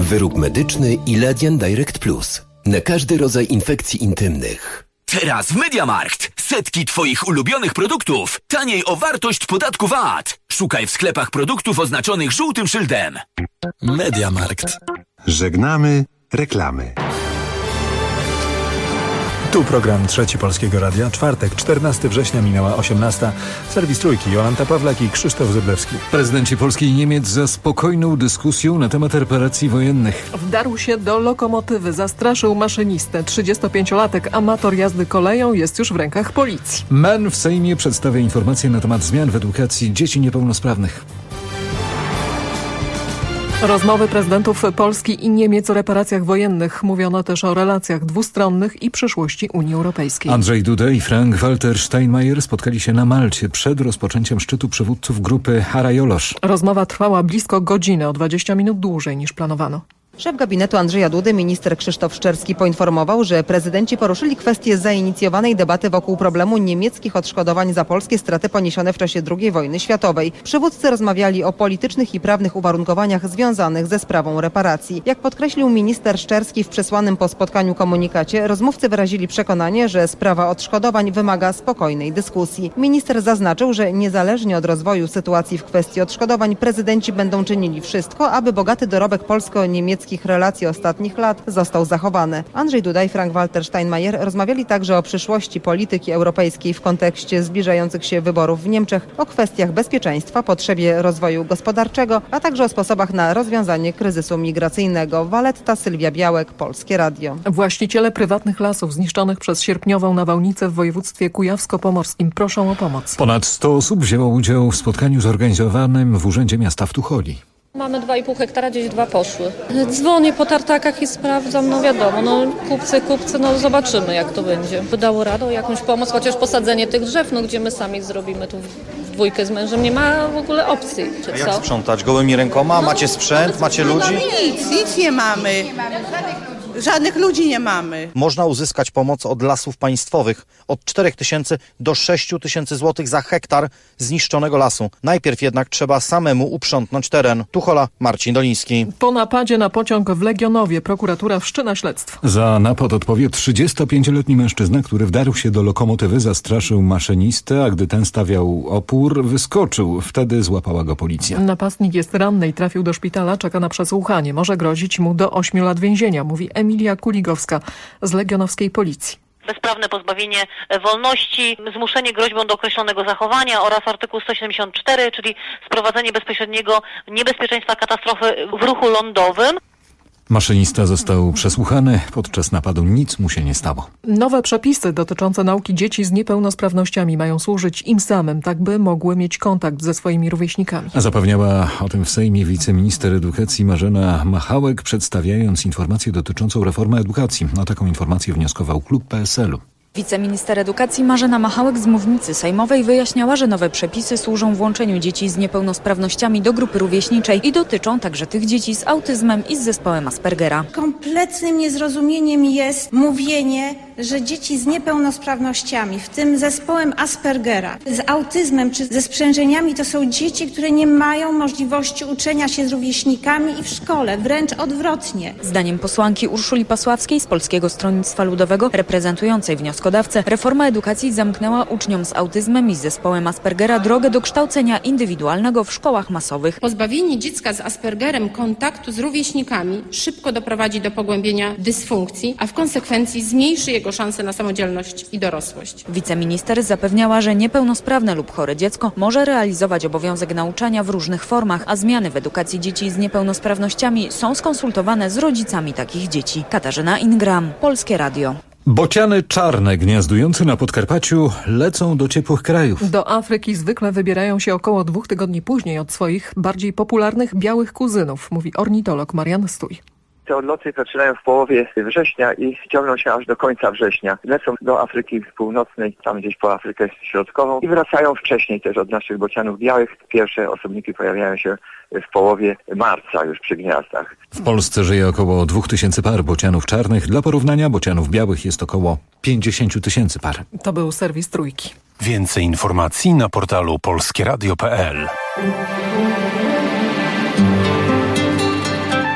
Wyrób medyczny Iladian Direct Plus. Na każdy rodzaj infekcji intymnych. Teraz w MediaMarkt. Setki Twoich ulubionych produktów. Taniej o wartość podatku VAT. Szukaj w sklepach produktów oznaczonych żółtym szyldem. MediaMarkt. Żegnamy reklamy. Tu program Trzeci Polskiego Radia. Czwartek, 14 września, minęła 18. Serwis Trójki, Jolanta Pawlak i Krzysztof Zyblewski. Prezydenci Polski i Niemiec za spokojną dyskusją na temat reparacji wojennych. Wdarł się do lokomotywy, zastraszył maszynistę. 35-latek, amator jazdy koleją, jest już w rękach policji. MEN w Sejmie przedstawia informacje na temat zmian w edukacji dzieci niepełnosprawnych. Rozmowy prezydentów Polski i Niemiec o reparacjach wojennych. Mówiono też o relacjach dwustronnych i przyszłości Unii Europejskiej. Andrzej Duda i Frank-Walter Steinmeier spotkali się na Malcie przed rozpoczęciem szczytu przywódców grupy Hara-Jolosz. Rozmowa trwała blisko godziny, o 20 minut dłużej niż planowano. Szef gabinetu Andrzeja Dudy, minister Krzysztof Szczerski, poinformował, że prezydenci poruszyli kwestię zainicjowanej debaty wokół problemu niemieckich odszkodowań za polskie straty poniesione w czasie II wojny światowej. Przywódcy rozmawiali o politycznych i prawnych uwarunkowaniach związanych ze sprawą reparacji. Jak podkreślił minister Szczerski w przesłanym po spotkaniu komunikacie, rozmówcy wyrazili przekonanie, że sprawa odszkodowań wymaga spokojnej dyskusji. Minister zaznaczył, że niezależnie od rozwoju sytuacji w kwestii odszkodowań prezydenci będą czynili wszystko, aby bogaty dorobek polsko-niemiecki relacji ostatnich lat został zachowany. Andrzej Duda i Frank-Walter Steinmeier rozmawiali także o przyszłości polityki europejskiej w kontekście zbliżających się wyborów w Niemczech, o kwestiach bezpieczeństwa, potrzebie rozwoju gospodarczego, a także o sposobach na rozwiązanie kryzysu migracyjnego. Waletta, Sylwia Białek, Polskie Radio. Właściciele prywatnych lasów zniszczonych przez sierpniową nawałnicę w województwie kujawsko-pomorskim proszą o pomoc. Ponad 100 osób wzięło udział w spotkaniu zorganizowanym w Urzędzie Miasta w Tucholi. Mamy 2,5 hektara, gdzieś 2 poszły. Dzwonię po tartakach i sprawdzam, no wiadomo, kupcy, zobaczymy jak to będzie. Dało radę o jakąś pomoc, chociaż posadzenie tych drzew, gdzie my sami zrobimy tu w dwójkę z mężem, nie ma w ogóle opcji, czy a co? Jak sprzątać? Gołymi rękoma? Macie sprzęt? Macie ludzi? Nic nie mamy. Żadnych ludzi nie mamy. Można uzyskać pomoc od Lasów Państwowych od 4 000 do 6 000 złotych za hektar zniszczonego lasu. Najpierw jednak trzeba samemu uprzątnąć teren. Tuchola, Marcin Doliński. Po napadzie na pociąg w Legionowie prokuratura wszczyna śledztwo. Za napad odpowie 35-letni mężczyzna, który wdarł się do lokomotywy, zastraszył maszynistę, a gdy ten stawiał opór, wyskoczył. Wtedy złapała go policja. Napastnik jest ranny i trafił do szpitala, czeka na przesłuchanie. Może grozić mu do 8 lat więzienia, mówi Emilia Kuligowska z legionowskiej policji. Bezprawne pozbawienie wolności, zmuszenie groźbą do określonego zachowania oraz artykuł 174, czyli sprowadzenie bezpośredniego niebezpieczeństwa katastrofy w ruchu lądowym. Maszynista został przesłuchany. Podczas napadu nic mu się nie stało. Nowe przepisy dotyczące nauki dzieci z niepełnosprawnościami mają służyć im samym, tak by mogły mieć kontakt ze swoimi rówieśnikami. Zapewniała o tym w Sejmie wiceminister edukacji Marzena Machałek, przedstawiając informację dotyczącą reformy edukacji. O taką informację wnioskował klub PSL-u. Wiceminister edukacji Marzena Machałek z mównicy sejmowej wyjaśniała, że nowe przepisy służą włączeniu dzieci z niepełnosprawnościami do grupy rówieśniczej i dotyczą także tych dzieci z autyzmem i z zespołem Aspergera. Kompletnym niezrozumieniem jest mówienie, że dzieci z niepełnosprawnościami, w tym zespołem Aspergera, z autyzmem czy ze sprzężeniami, to są dzieci, które nie mają możliwości uczenia się z rówieśnikami i w szkole, wręcz odwrotnie. Zdaniem posłanki Urszuli Pasławskiej z Polskiego Stronnictwa Ludowego, reprezentującej wnioskodawcę, reforma edukacji zamknęła uczniom z autyzmem i z zespołem Aspergera drogę do kształcenia indywidualnego w szkołach masowych. Pozbawienie dziecka z Aspergerem kontaktu z rówieśnikami szybko doprowadzi do pogłębienia dysfunkcji, a w konsekwencji zmniejszy jego szanse na samodzielność i dorosłość. Wiceminister zapewniała, że niepełnosprawne lub chore dziecko może realizować obowiązek nauczania w różnych formach, a zmiany w edukacji dzieci z niepełnosprawnościami są skonsultowane z rodzicami takich dzieci. Katarzyna Ingram, Polskie Radio. Bociany czarne gniazdujące na Podkarpaciu lecą do ciepłych krajów. Do Afryki zwykle wybierają się około 2 tygodni później od swoich bardziej popularnych białych kuzynów, mówi ornitolog Marian Stój. Te odloty zaczynają w połowie września i ciągną się aż do końca września. Lecą do Afryki Północnej, tam gdzieś po Afrykę Środkową i wracają wcześniej też od naszych bocianów białych. Pierwsze osobniki pojawiają się w połowie marca już przy gniazdach. W Polsce żyje około 2000 par bocianów czarnych. Dla porównania bocianów białych jest około 50 000 par. To był serwis Trójki. Więcej informacji na portalu polskieradio.pl.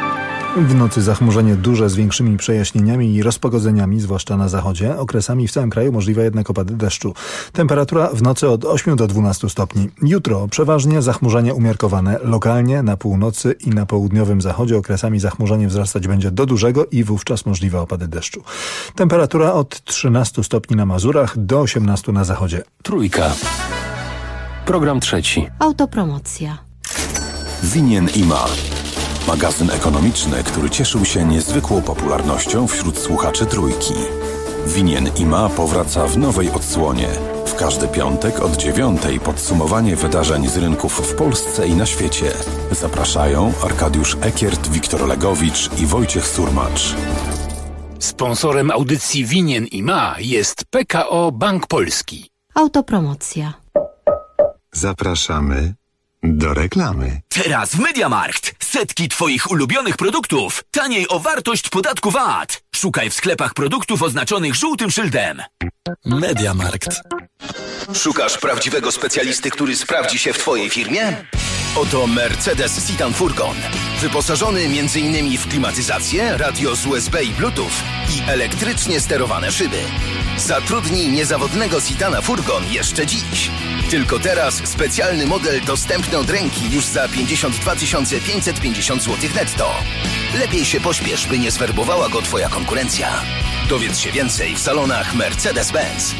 W nocy zachmurzenie duże z większymi przejaśnieniami i rozpogodzeniami, zwłaszcza na zachodzie. Okresami w całym kraju możliwe jednak opady deszczu. Temperatura w nocy od 8 do 12 stopni. Jutro przeważnie zachmurzenie umiarkowane. Lokalnie na północy i na południowym zachodzie okresami zachmurzenie wzrastać będzie do dużego i wówczas możliwe opady deszczu. Temperatura od 13 stopni na Mazurach do 18 na zachodzie. Trójka. Program trzeci. Autopromocja. Winien ima. Magazyn ekonomiczny, który cieszył się niezwykłą popularnością wśród słuchaczy Trójki. Winien ima powraca w nowej odsłonie. W każdy piątek od 9:00 podsumowanie wydarzeń z rynków w Polsce i na świecie. Zapraszają Arkadiusz Ekiert, Wiktor Legowicz i Wojciech Surmacz. Sponsorem audycji Winien ima jest PKO Bank Polski. Autopromocja. Zapraszamy do reklamy. Teraz w MediaMarkt. Setki Twoich ulubionych produktów. Taniej o wartość podatku VAT. Szukaj w sklepach produktów oznaczonych żółtym szyldem. MediaMarkt. Szukasz prawdziwego specjalisty, który sprawdzi się w Twojej firmie? Oto Mercedes Citan Furgon. Wyposażony m.in. w klimatyzację, radio z USB i Bluetooth i elektrycznie sterowane szyby. Zatrudnij niezawodnego Citana Furgon jeszcze dziś. Tylko teraz specjalny model dostępny od ręki już za 52 550 zł netto. Lepiej się pośpiesz, by nie zwerbowała go Twoja konkurencja. Dowiedz się więcej w salonach Mercedes-Benz.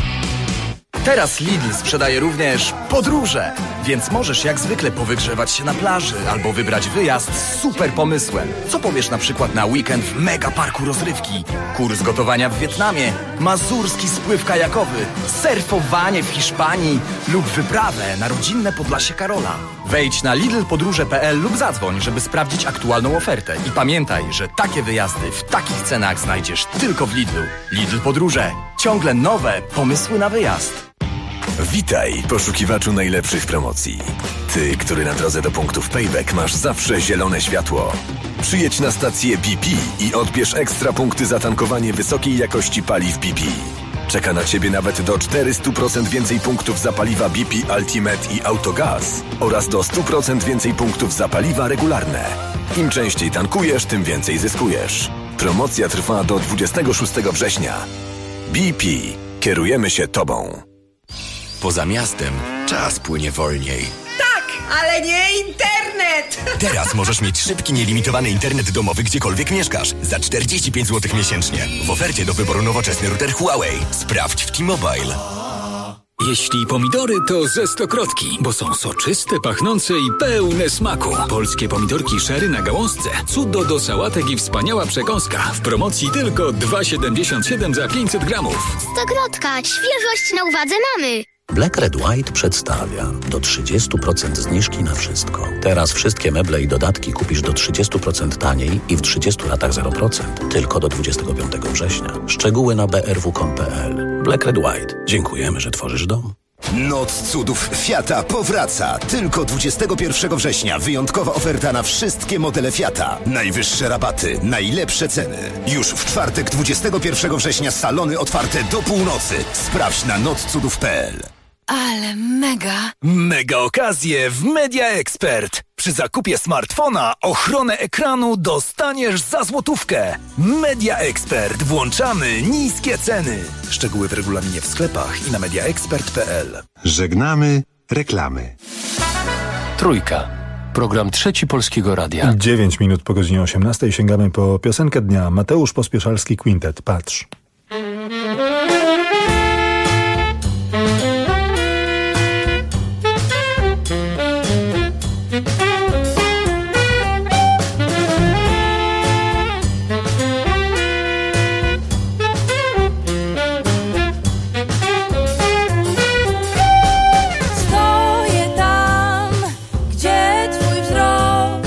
Teraz Lidl sprzedaje również podróże, więc możesz jak zwykle powygrzewać się na plaży albo wybrać wyjazd z super pomysłem. Co powiesz na przykład na weekend w mega parku rozrywki, kurs gotowania w Wietnamie, mazurski spływ kajakowy, surfowanie w Hiszpanii lub wyprawę na rodzinne Podlasie Karola. Wejdź na lidlpodróże.pl lub zadzwoń, żeby sprawdzić aktualną ofertę. I pamiętaj, że takie wyjazdy w takich cenach znajdziesz tylko w Lidlu. Lidl Podróże. Ciągle nowe pomysły na wyjazd. Witaj, poszukiwaczu najlepszych promocji. Ty, który na drodze do punktów Payback masz zawsze zielone światło. Przyjedź na stację BP i odbierz ekstra punkty za tankowanie wysokiej jakości paliw BP. Czeka na Ciebie nawet do 400% więcej punktów za paliwa BP Ultimate i Autogaz oraz do 100% więcej punktów za paliwa regularne. Im częściej tankujesz, tym więcej zyskujesz. Promocja trwa do 26 września. BP. Kierujemy się Tobą. Poza miastem czas płynie wolniej. Tak, ale nie internet! Teraz możesz mieć szybki, nielimitowany internet domowy gdziekolwiek mieszkasz. Za 45 zł miesięcznie. W ofercie do wyboru nowoczesny router Huawei. Sprawdź w T-Mobile. Jeśli pomidory, to ze Stokrotki, bo są soczyste, pachnące i pełne smaku. Polskie pomidorki sherry na gałązce. Cudo do sałatek i wspaniała przekąska. W promocji tylko 2,77 za 500 gramów. Stokrotka, świeżość na uwadze mamy. Black Red White przedstawia do 30% zniżki na wszystko. Teraz wszystkie meble i dodatki kupisz do 30% taniej i w 30 latach 0%. Tylko do 25 września. Szczegóły na brw.com.pl. Black Red White. Dziękujemy, że tworzysz dom. Noc cudów Fiata powraca. Tylko 21 września wyjątkowa oferta na wszystkie modele Fiata. Najwyższe rabaty, najlepsze ceny. Już w czwartek 21 września salony otwarte do północy. Sprawdź na notcudów.pl. Ale mega! Mega okazje w Media Expert. Przy zakupie smartfona ochronę ekranu dostaniesz za złotówkę. Media Expert. Włączamy niskie ceny. Szczegóły w regulaminie w sklepach i na mediaexpert.pl. Żegnamy reklamy. Trójka. Program trzeci Polskiego Radia. 9 minut po godzinie 18 sięgamy po piosenkę dnia. Mateusz Pospieszalski Quintet. Patrz.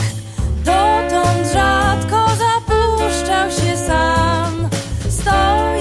Dotąd rzadko zapuszczał się sam. Stoję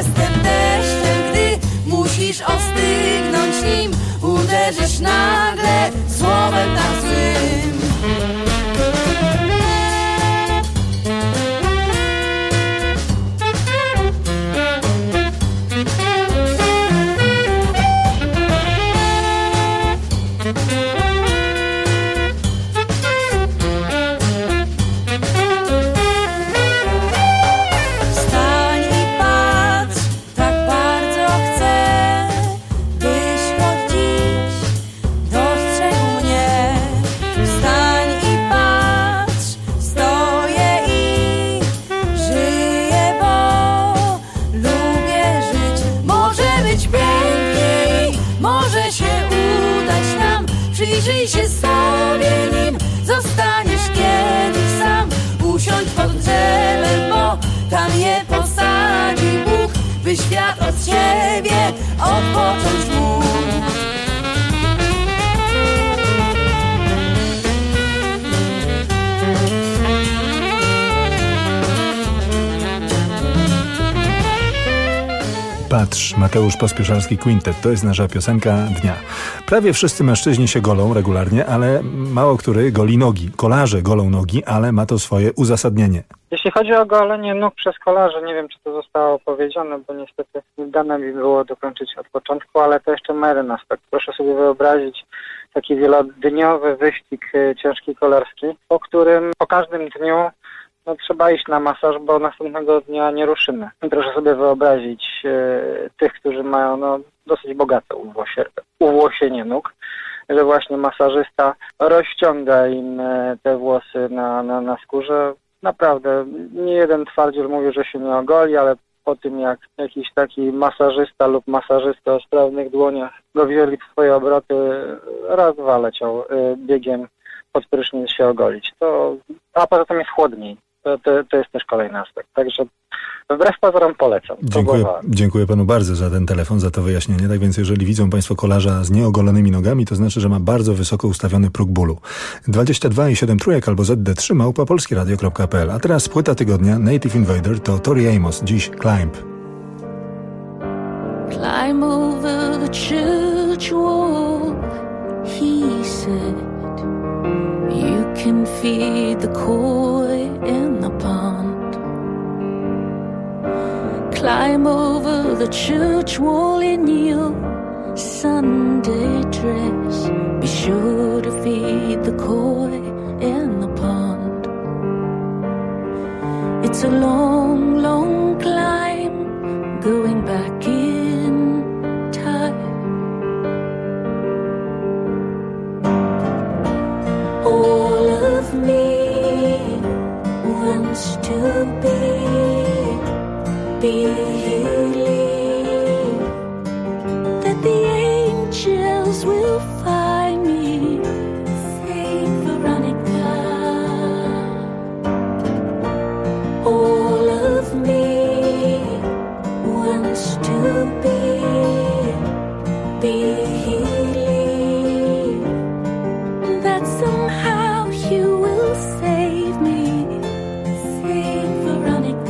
Jestem deszczem, gdy musisz ostygnąć nim. Uderzysz nagle słowem tak złym. Przyjrzyj się sobie, nim zostaniesz kiedyś sam. Usiądź pod drzewem, bo tam je posadzi Bóg, by świat od ciebie odpocząć mógł. Patrz, Mateusz Pospieszalski Quintet, to jest nasza piosenka dnia. Prawie wszyscy mężczyźni się golą regularnie, ale mało który goli nogi. Kolarze golą nogi, ale ma to swoje uzasadnienie. Jeśli chodzi o golenie nóg przez kolarzy, nie wiem, czy to zostało powiedziane, bo niestety nie dane mi było dokończyć od początku, ale to jeszcze ma jeden aspekt. Proszę sobie wyobrazić taki wielodniowy wyścig ciężki kolarski, po którym po każdym dniu trzeba iść na masaż, bo następnego dnia nie ruszymy. I proszę sobie wyobrazić tych, którzy mają dosyć bogate uwłosienie nóg, że właśnie masażysta rozciąga im te włosy na skórze. Naprawdę, nie jeden twardziel mówi, że się nie ogoli, ale po tym jak jakiś taki masażysta lub masażysta o sprawnych dłoniach go wzięli w swoje obroty, raz, dwa leciał biegiem pod prysznic się ogolić. A poza tym jest chłodniej. To jest też kolejny aspekt. Także wbrew pozorom polecam. Dziękuję panu bardzo za ten telefon, za to wyjaśnienie. Tak więc jeżeli widzą państwo kolarza z nieogolonymi nogami, to znaczy, że ma bardzo wysoko ustawiony próg bólu. 22,7 albo ZD3 @polskieradio.pl. A teraz płyta tygodnia Native Invader to Tori Amos. Dziś Climb. Climb over the church wall, he said. You can feed the koi in the pond. Climb over the church wall in your Sunday dress. Be sure to feed the koi in the pond. It's a long, long climb going back in time. All of me wants to be healing, that the angels will find me, Saint Veronica. All of me wants to be healing, that somehow you will save me, Saint Veronica.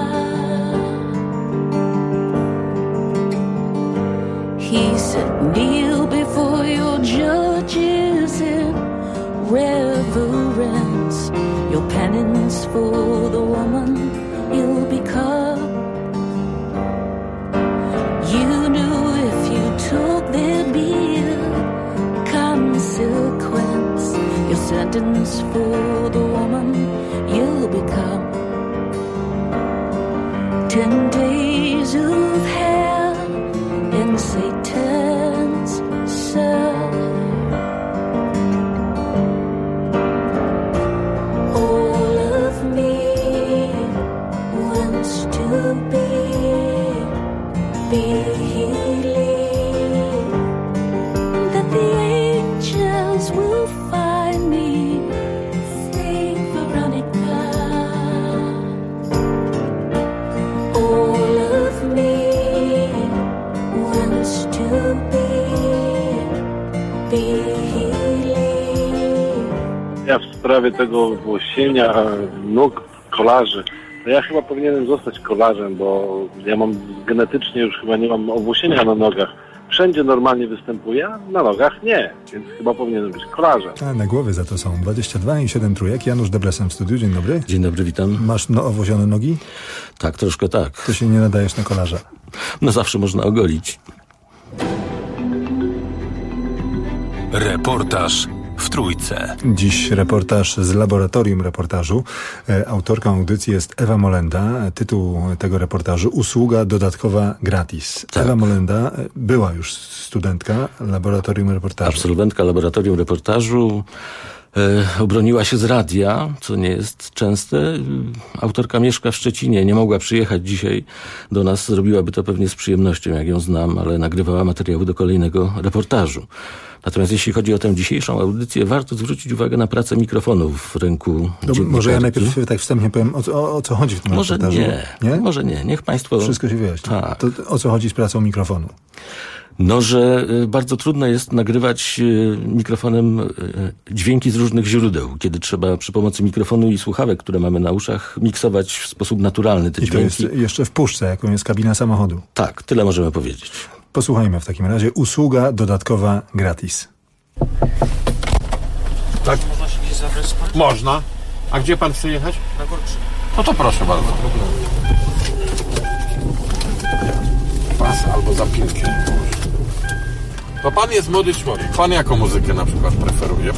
He said, kneel before your judges in reverence, your penance for the woman you'll become. You knew if you took there'd be a consequence, your sentence for the woman you'll become. 10 days of hell in Satan's cell. All of me wants to be healing, that the angels will find me, Saint Veronica. All of me wants to be healing. Ja w sprawie tego włosienia nóg kolarzy to ja chyba powinienem zostać kolarzem, bo ja mam genetycznie już chyba nie mam owłosienia na nogach. Wszędzie normalnie występuje, a na nogach nie, więc chyba powinienem być kolarzem. A na głowie za to są 22 i 7 trójek. Janusz Deblesem w studiu, dzień dobry. Dzień dobry, witam. Masz owłosione nogi? Tak, troszkę tak. To się nie nadajesz na kolarza. No zawsze można ogolić. Reportaż w Trójce. Dziś reportaż z laboratorium reportażu. Autorką audycji jest Ewa Molenda. Tytuł tego reportażu: Usługa dodatkowa gratis. Tak. Ewa Molenda była już studentka laboratorium reportażu. Absolwentka laboratorium reportażu. Obroniła się z radia, co nie jest częste. Autorka mieszka w Szczecinie, nie mogła przyjechać dzisiaj do nas. Zrobiłaby to pewnie z przyjemnością, jak ją znam, ale nagrywała materiały do kolejnego reportażu. Natomiast jeśli chodzi o tę dzisiejszą audycję, warto zwrócić uwagę na pracę mikrofonów w ręku dziennikarki. Może ja najpierw tak wstępnie powiem, o co chodzi w tym reportażu. Może nie. Niech państwo... Wszystko się wyjaśni. Tak. To o co chodzi z pracą mikrofonu? No, że bardzo trudno jest nagrywać mikrofonem dźwięki z różnych źródeł, kiedy trzeba przy pomocy mikrofonu i słuchawek, które mamy na uszach, miksować w sposób naturalny te dźwięki. I to jest jeszcze w puszce, jaką jest kabina samochodu. Tak, tyle możemy powiedzieć. Posłuchajmy w takim razie. Usługa dodatkowa gratis. Tak? Można się gdzieś zabrać z panem? Można. A gdzie pan chce jechać? Na Gorczy. No to proszę bardzo. Pas albo zapinkę. To pan jest młody człowiek. Pan jaką muzykę na przykład preferuje?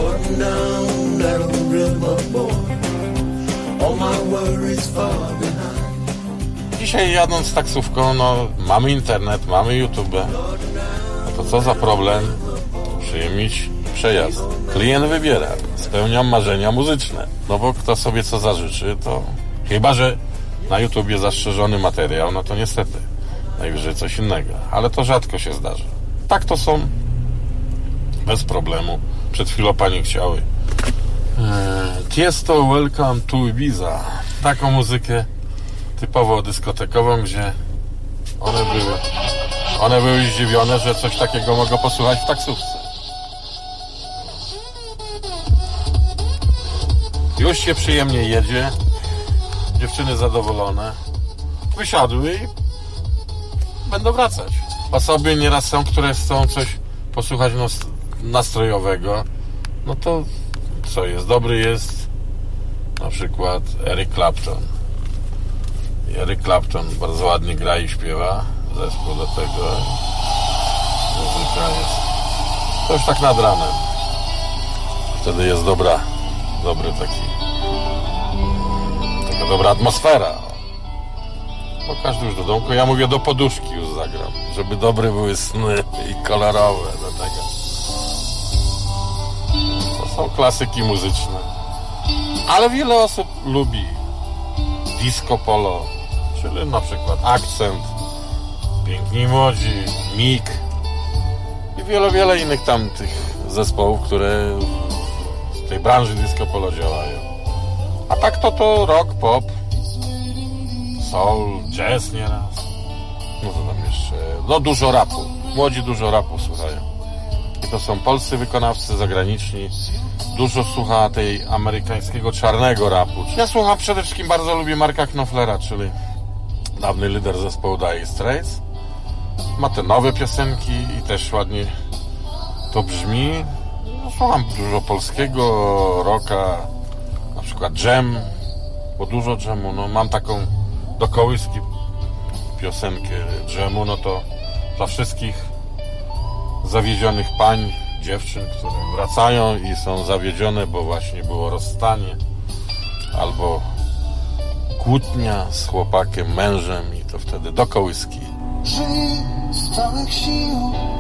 Dzisiaj jadąc taksówką, mamy internet, mamy YouTube. No to co za problem przyjemnić przejazd. Klient wybiera. Spełniam marzenia muzyczne. No bo kto sobie co zażyczy, to... Chyba że na YouTubie zastrzeżony materiał, no to niestety. Najwyżej coś innego. Ale to rzadko się zdarza. Tak to są. Bez problemu. Przed chwilą panie chciały. Tiesto Welcome to Ibiza. Taką muzykę typowo dyskotekową, gdzie one były zdziwione, że coś takiego mogą posłuchać w taksówce. Już się przyjemnie jedzie. Dziewczyny zadowolone. Wysiadły i będą wracać. Osoby nieraz są, które chcą coś posłuchać nastrojowego. No to co jest? Dobry jest na przykład Eric Clapton. Eric Clapton bardzo ładnie gra i śpiewa. Zespół do tego. Muzyka jest to już tak nad ranem. Wtedy jest dobra dobra atmosfera. Bo każdy już do domku. Ja mówię, do poduszki już zagram, żeby dobre były sny i kolorowe do tego. To są klasyki muzyczne. Ale wiele osób lubi disco polo, czyli na przykład Akcent, Piękni Młodzi, Mig i wiele innych tam tych zespołów, które w tej branży disco polo działają. A tak to rock, pop, soul, jazz nieraz. No to tam jeszcze... No dużo rapu. Młodzi dużo rapu słuchają. I to są polscy wykonawcy, zagraniczni. Dużo słucha tej amerykańskiego czarnego rapu. Ja słucham przede wszystkim, bardzo lubię Marka Knopflera, czyli dawny lider zespołu Dire Straits. Ma te nowe piosenki i też ładnie to brzmi. No, słucham dużo polskiego rocka, na przykład Jam, bo dużo Jamu. No, mam taką do kołyski piosenkę Jamu, no to dla wszystkich zawiedzionych pań, dziewczyn, które wracają i są zawiedzione, bo właśnie było rozstanie albo kłótnia z chłopakiem, mężem i to wtedy do kołyski. Żyj z całych sił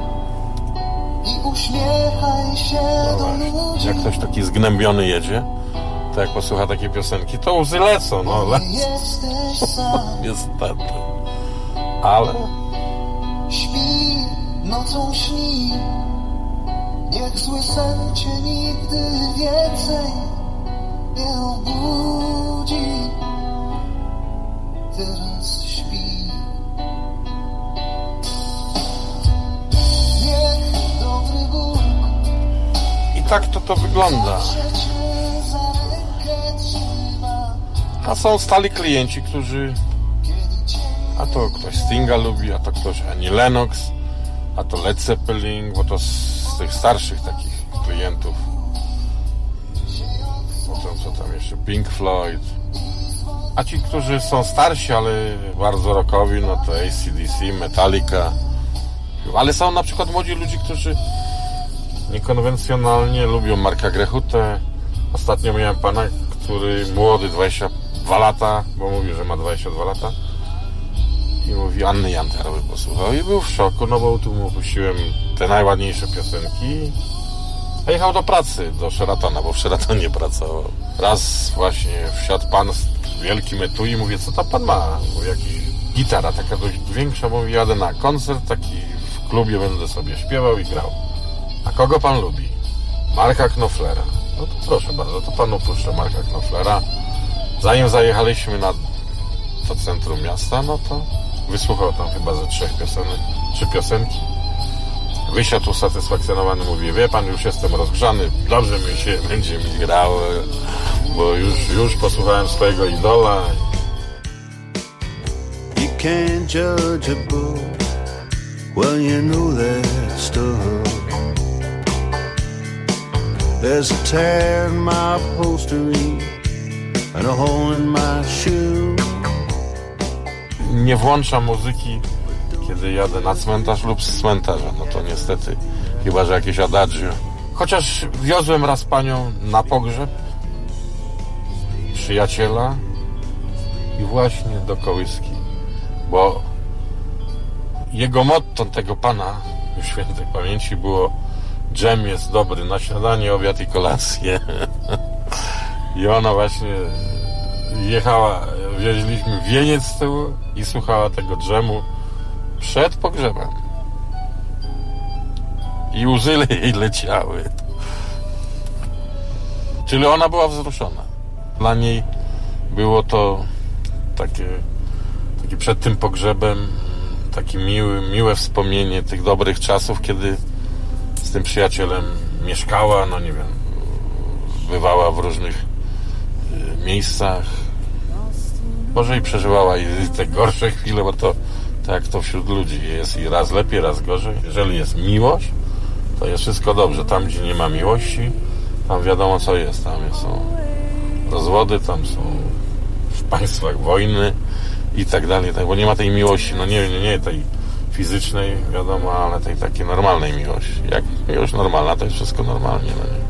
i uśmiechaj się do ludzi. Jak ktoś taki zgnębiony jedzie, to jak posłucha takiej piosenki, to łzy lecą, Jesteś sam. Niestety. Ale śpi, nocą śni. Niech zły sen cię nigdy więcej nie obudzi. Teraz śpi. Niech dobry Bóg i tak to wygląda. A są stali klienci, którzy... A to ktoś Stinga lubi, a to ktoś Annie Lennox, a to Led Zeppelin, bo to z tych starszych takich klientów. Potem co tam jeszcze? Pink Floyd. A ci, którzy są starsi, ale bardzo rockowi, no to AC/DC, Metallica. Ale są na przykład młodzi ludzie, którzy niekonwencjonalnie lubią Marka Grechutę. Ostatnio miałem pana, który młody, 22 lata, bo mówił, że ma 22 lata. I mówi, Anny Jantarowy posłuchał i był w szoku, no bo tu mu puściłem te najładniejsze piosenki. A jechał do pracy, do Sheratona, bo w Sheratonie pracował. Raz właśnie wsiadł pan z wielkim etui i mówię, co tam pan ma? Mówi, jakiś gitara, taka dość większa, mówi, jadę na koncert, taki w klubie będę sobie śpiewał i grał. A kogo pan lubi? Marka Knopflera. No to proszę bardzo, to panu puszczę Marka Knopflera. Zanim zajechaliśmy na to centrum miasta, no to wysłuchał tam chyba ze 3 piosenki. Wysiadł usatysfakcjonowany, mówi, wie pan, już jestem rozgrzany, dobrze mi się będzie mi grało, bo już posłuchałem swojego idola. You can't judge a book when you know that stuff. There's a tear in my upholstery and a hole in my shoe. Nie włączam muzyki, kiedy jadę na cmentarz lub z cmentarza. No to niestety, chyba że jakieś adagio. Chociaż wiozłem raz panią na pogrzeb przyjaciela i właśnie do kołyski, bo jego motto tego pana w świętej pamięci było: dżem jest dobry na śniadanie, obiad i kolację. I ona właśnie jechała, wieźliśmy wieniec z tyłu i słuchała tego dżemu przed pogrzebem. I łzy jej leciały. Czyli ona była wzruszona. Dla niej było to takie przed tym pogrzebem takie miłe wspomnienie tych dobrych czasów, kiedy z tym przyjacielem mieszkała, no nie wiem, bywała w różnych miejscach. Może i przeżywała i te gorsze chwile, bo to tak jak to wśród ludzi jest i raz lepiej, raz gorzej. Jeżeli jest miłość, to jest wszystko dobrze. Tam, gdzie nie ma miłości, tam wiadomo co jest. Tam są rozwody, tam są w państwach wojny i tak dalej, bo nie ma tej miłości, no nie tej fizycznej, wiadomo, ale tej takiej normalnej miłości. Jak miłość normalna, to jest wszystko normalnie, no nie?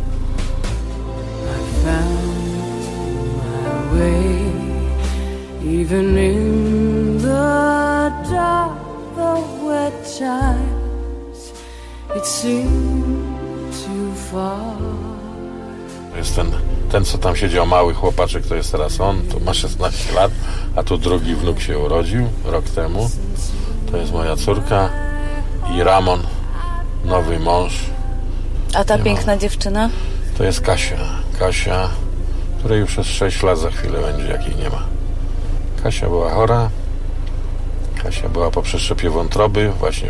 Even in the dark, the wet times, it seemed too far. To jest ten, co tam siedział, mały chłopaczek, to jest teraz on, to ma 16 lat, a tu drugi wnuk się urodził rok temu. To jest moja córka i Ramon, nowy mąż. A ta piękna dziewczyna? To jest Kasia, której już przez 6 lat za chwilę będzie, jak jej nie ma. Kasia była chora. Kasia była po przeszczepie wątroby. Właśnie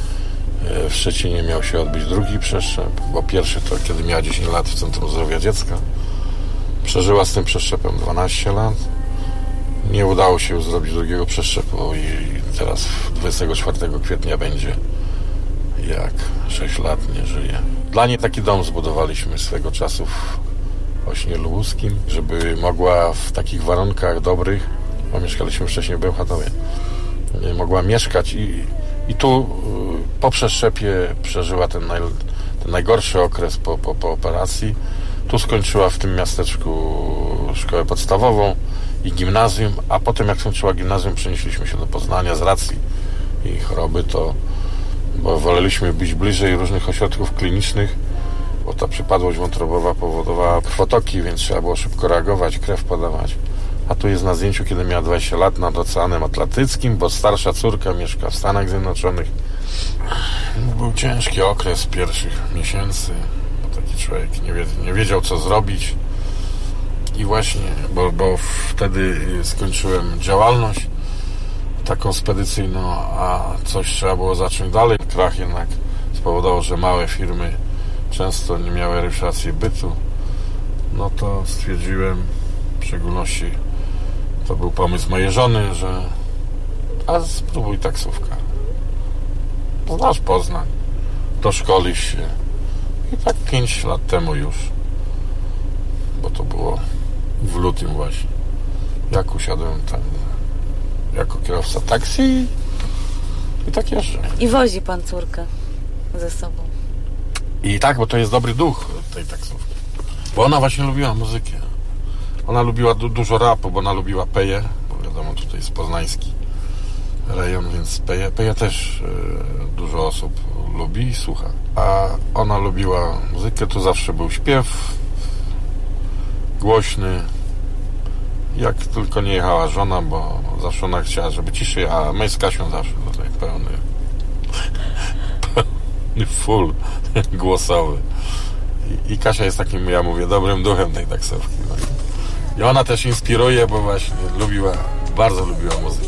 w Szczecinie miał się odbyć drugi przeszczep, bo pierwszy to kiedy miała 10 lat w Centrum Zdrowia Dziecka. Przeżyła z tym przeszczepem 12 lat. Nie udało się już zrobić drugiego przeszczepu i teraz 24 kwietnia będzie, jak 6 lat nie żyje. Dla niej taki dom zbudowaliśmy swego czasu w Ośnielu Łuskim, żeby mogła w takich warunkach dobrych, bo mieszkaliśmy wcześniej w Bełchatowie, mogła mieszkać i tu po przeszczepie przeżyła ten najgorszy okres po operacji. Tu skończyła w tym miasteczku szkołę podstawową i gimnazjum, a potem jak skończyła gimnazjum, przenieśliśmy się do Poznania z racji jej choroby, bo woleliśmy być bliżej różnych ośrodków klinicznych, bo ta przypadłość wątrobowa powodowała krwotoki, więc trzeba było szybko reagować, krew podawać. A tu jest na zdjęciu, kiedy miała 20 lat nad Oceanem Atlantyckim, bo starsza córka mieszka w Stanach Zjednoczonych. Był ciężki okres pierwszych miesięcy, bo taki człowiek nie wiedział, co zrobić. I właśnie, bo wtedy skończyłem działalność taką spedycyjną, a coś trzeba było zacząć dalej. Krach jednak spowodował, że małe firmy często nie miały rejestracji bytu. No to stwierdziłem, w szczególności To był pomysł mojej żony, że a spróbuj taksówka. Znasz Poznań, doszkolisz się. I tak 5 lat temu już, bo to było w lutym właśnie, jak usiadłem tam jako kierowca taksi i tak jeżdżę. I wozi pan córkę ze sobą. I tak, bo to jest dobry duch tej taksówki. Bo ona właśnie lubiła muzykę. Ona lubiła dużo rapu, bo ona lubiła Peję, bo wiadomo, tutaj jest poznański rejon, więc Peję też dużo osób lubi i słucha. A ona lubiła muzykę, to zawsze był śpiew głośny. Jak tylko nie jechała żona, bo zawsze ona chciała, żeby ciszej, a my z Kasią zawsze tutaj pełny full głosowy. I Kasia jest takim, ja mówię, dobrym duchem tej taksówki. No. I ona też inspiruje, bo właśnie bardzo lubiła muzykę.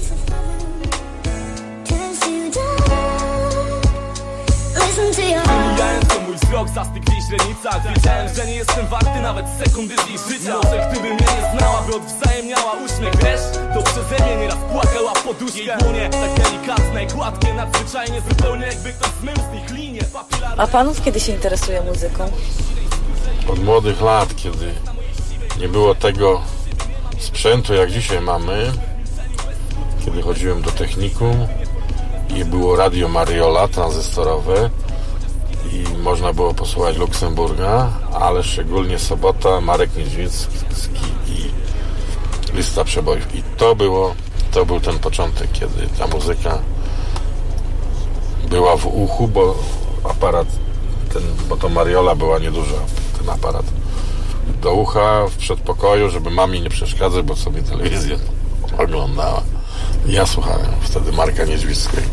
Mijając to mój wzrok zastygł w jej źrenicach. Wiedziałem, że nie jestem warty nawet sekundy z jej życia. Może gdyby mnie nie znała, by odwzajemniała uśmiech. Wiesz, to przeze mnie nieraz płakała poduszkę. Jej dłonie tak delikatne i gładkie, nadzwyczajnie zupełnie jakby ktoś zmył z nich linię papilarne. A panów kiedy się interesuje muzyką? Od młodych lat, kiedy nie było tego sprzętu jak dzisiaj mamy, kiedy chodziłem do technikum i było radio Mariola tranzystorowe i można było posłuchać Luksemburga, ale szczególnie Sobota, Marek Niedźwiecki i Lista Przebojów. I to był ten początek, kiedy ta muzyka była w uchu, bo aparat bo to Mariola była nieduża, ten aparat do ucha w przedpokoju, żeby mamie nie przeszkadzać, bo sobie telewizję oglądała. Ja słuchałem wtedy Marka Niedźwieckiego.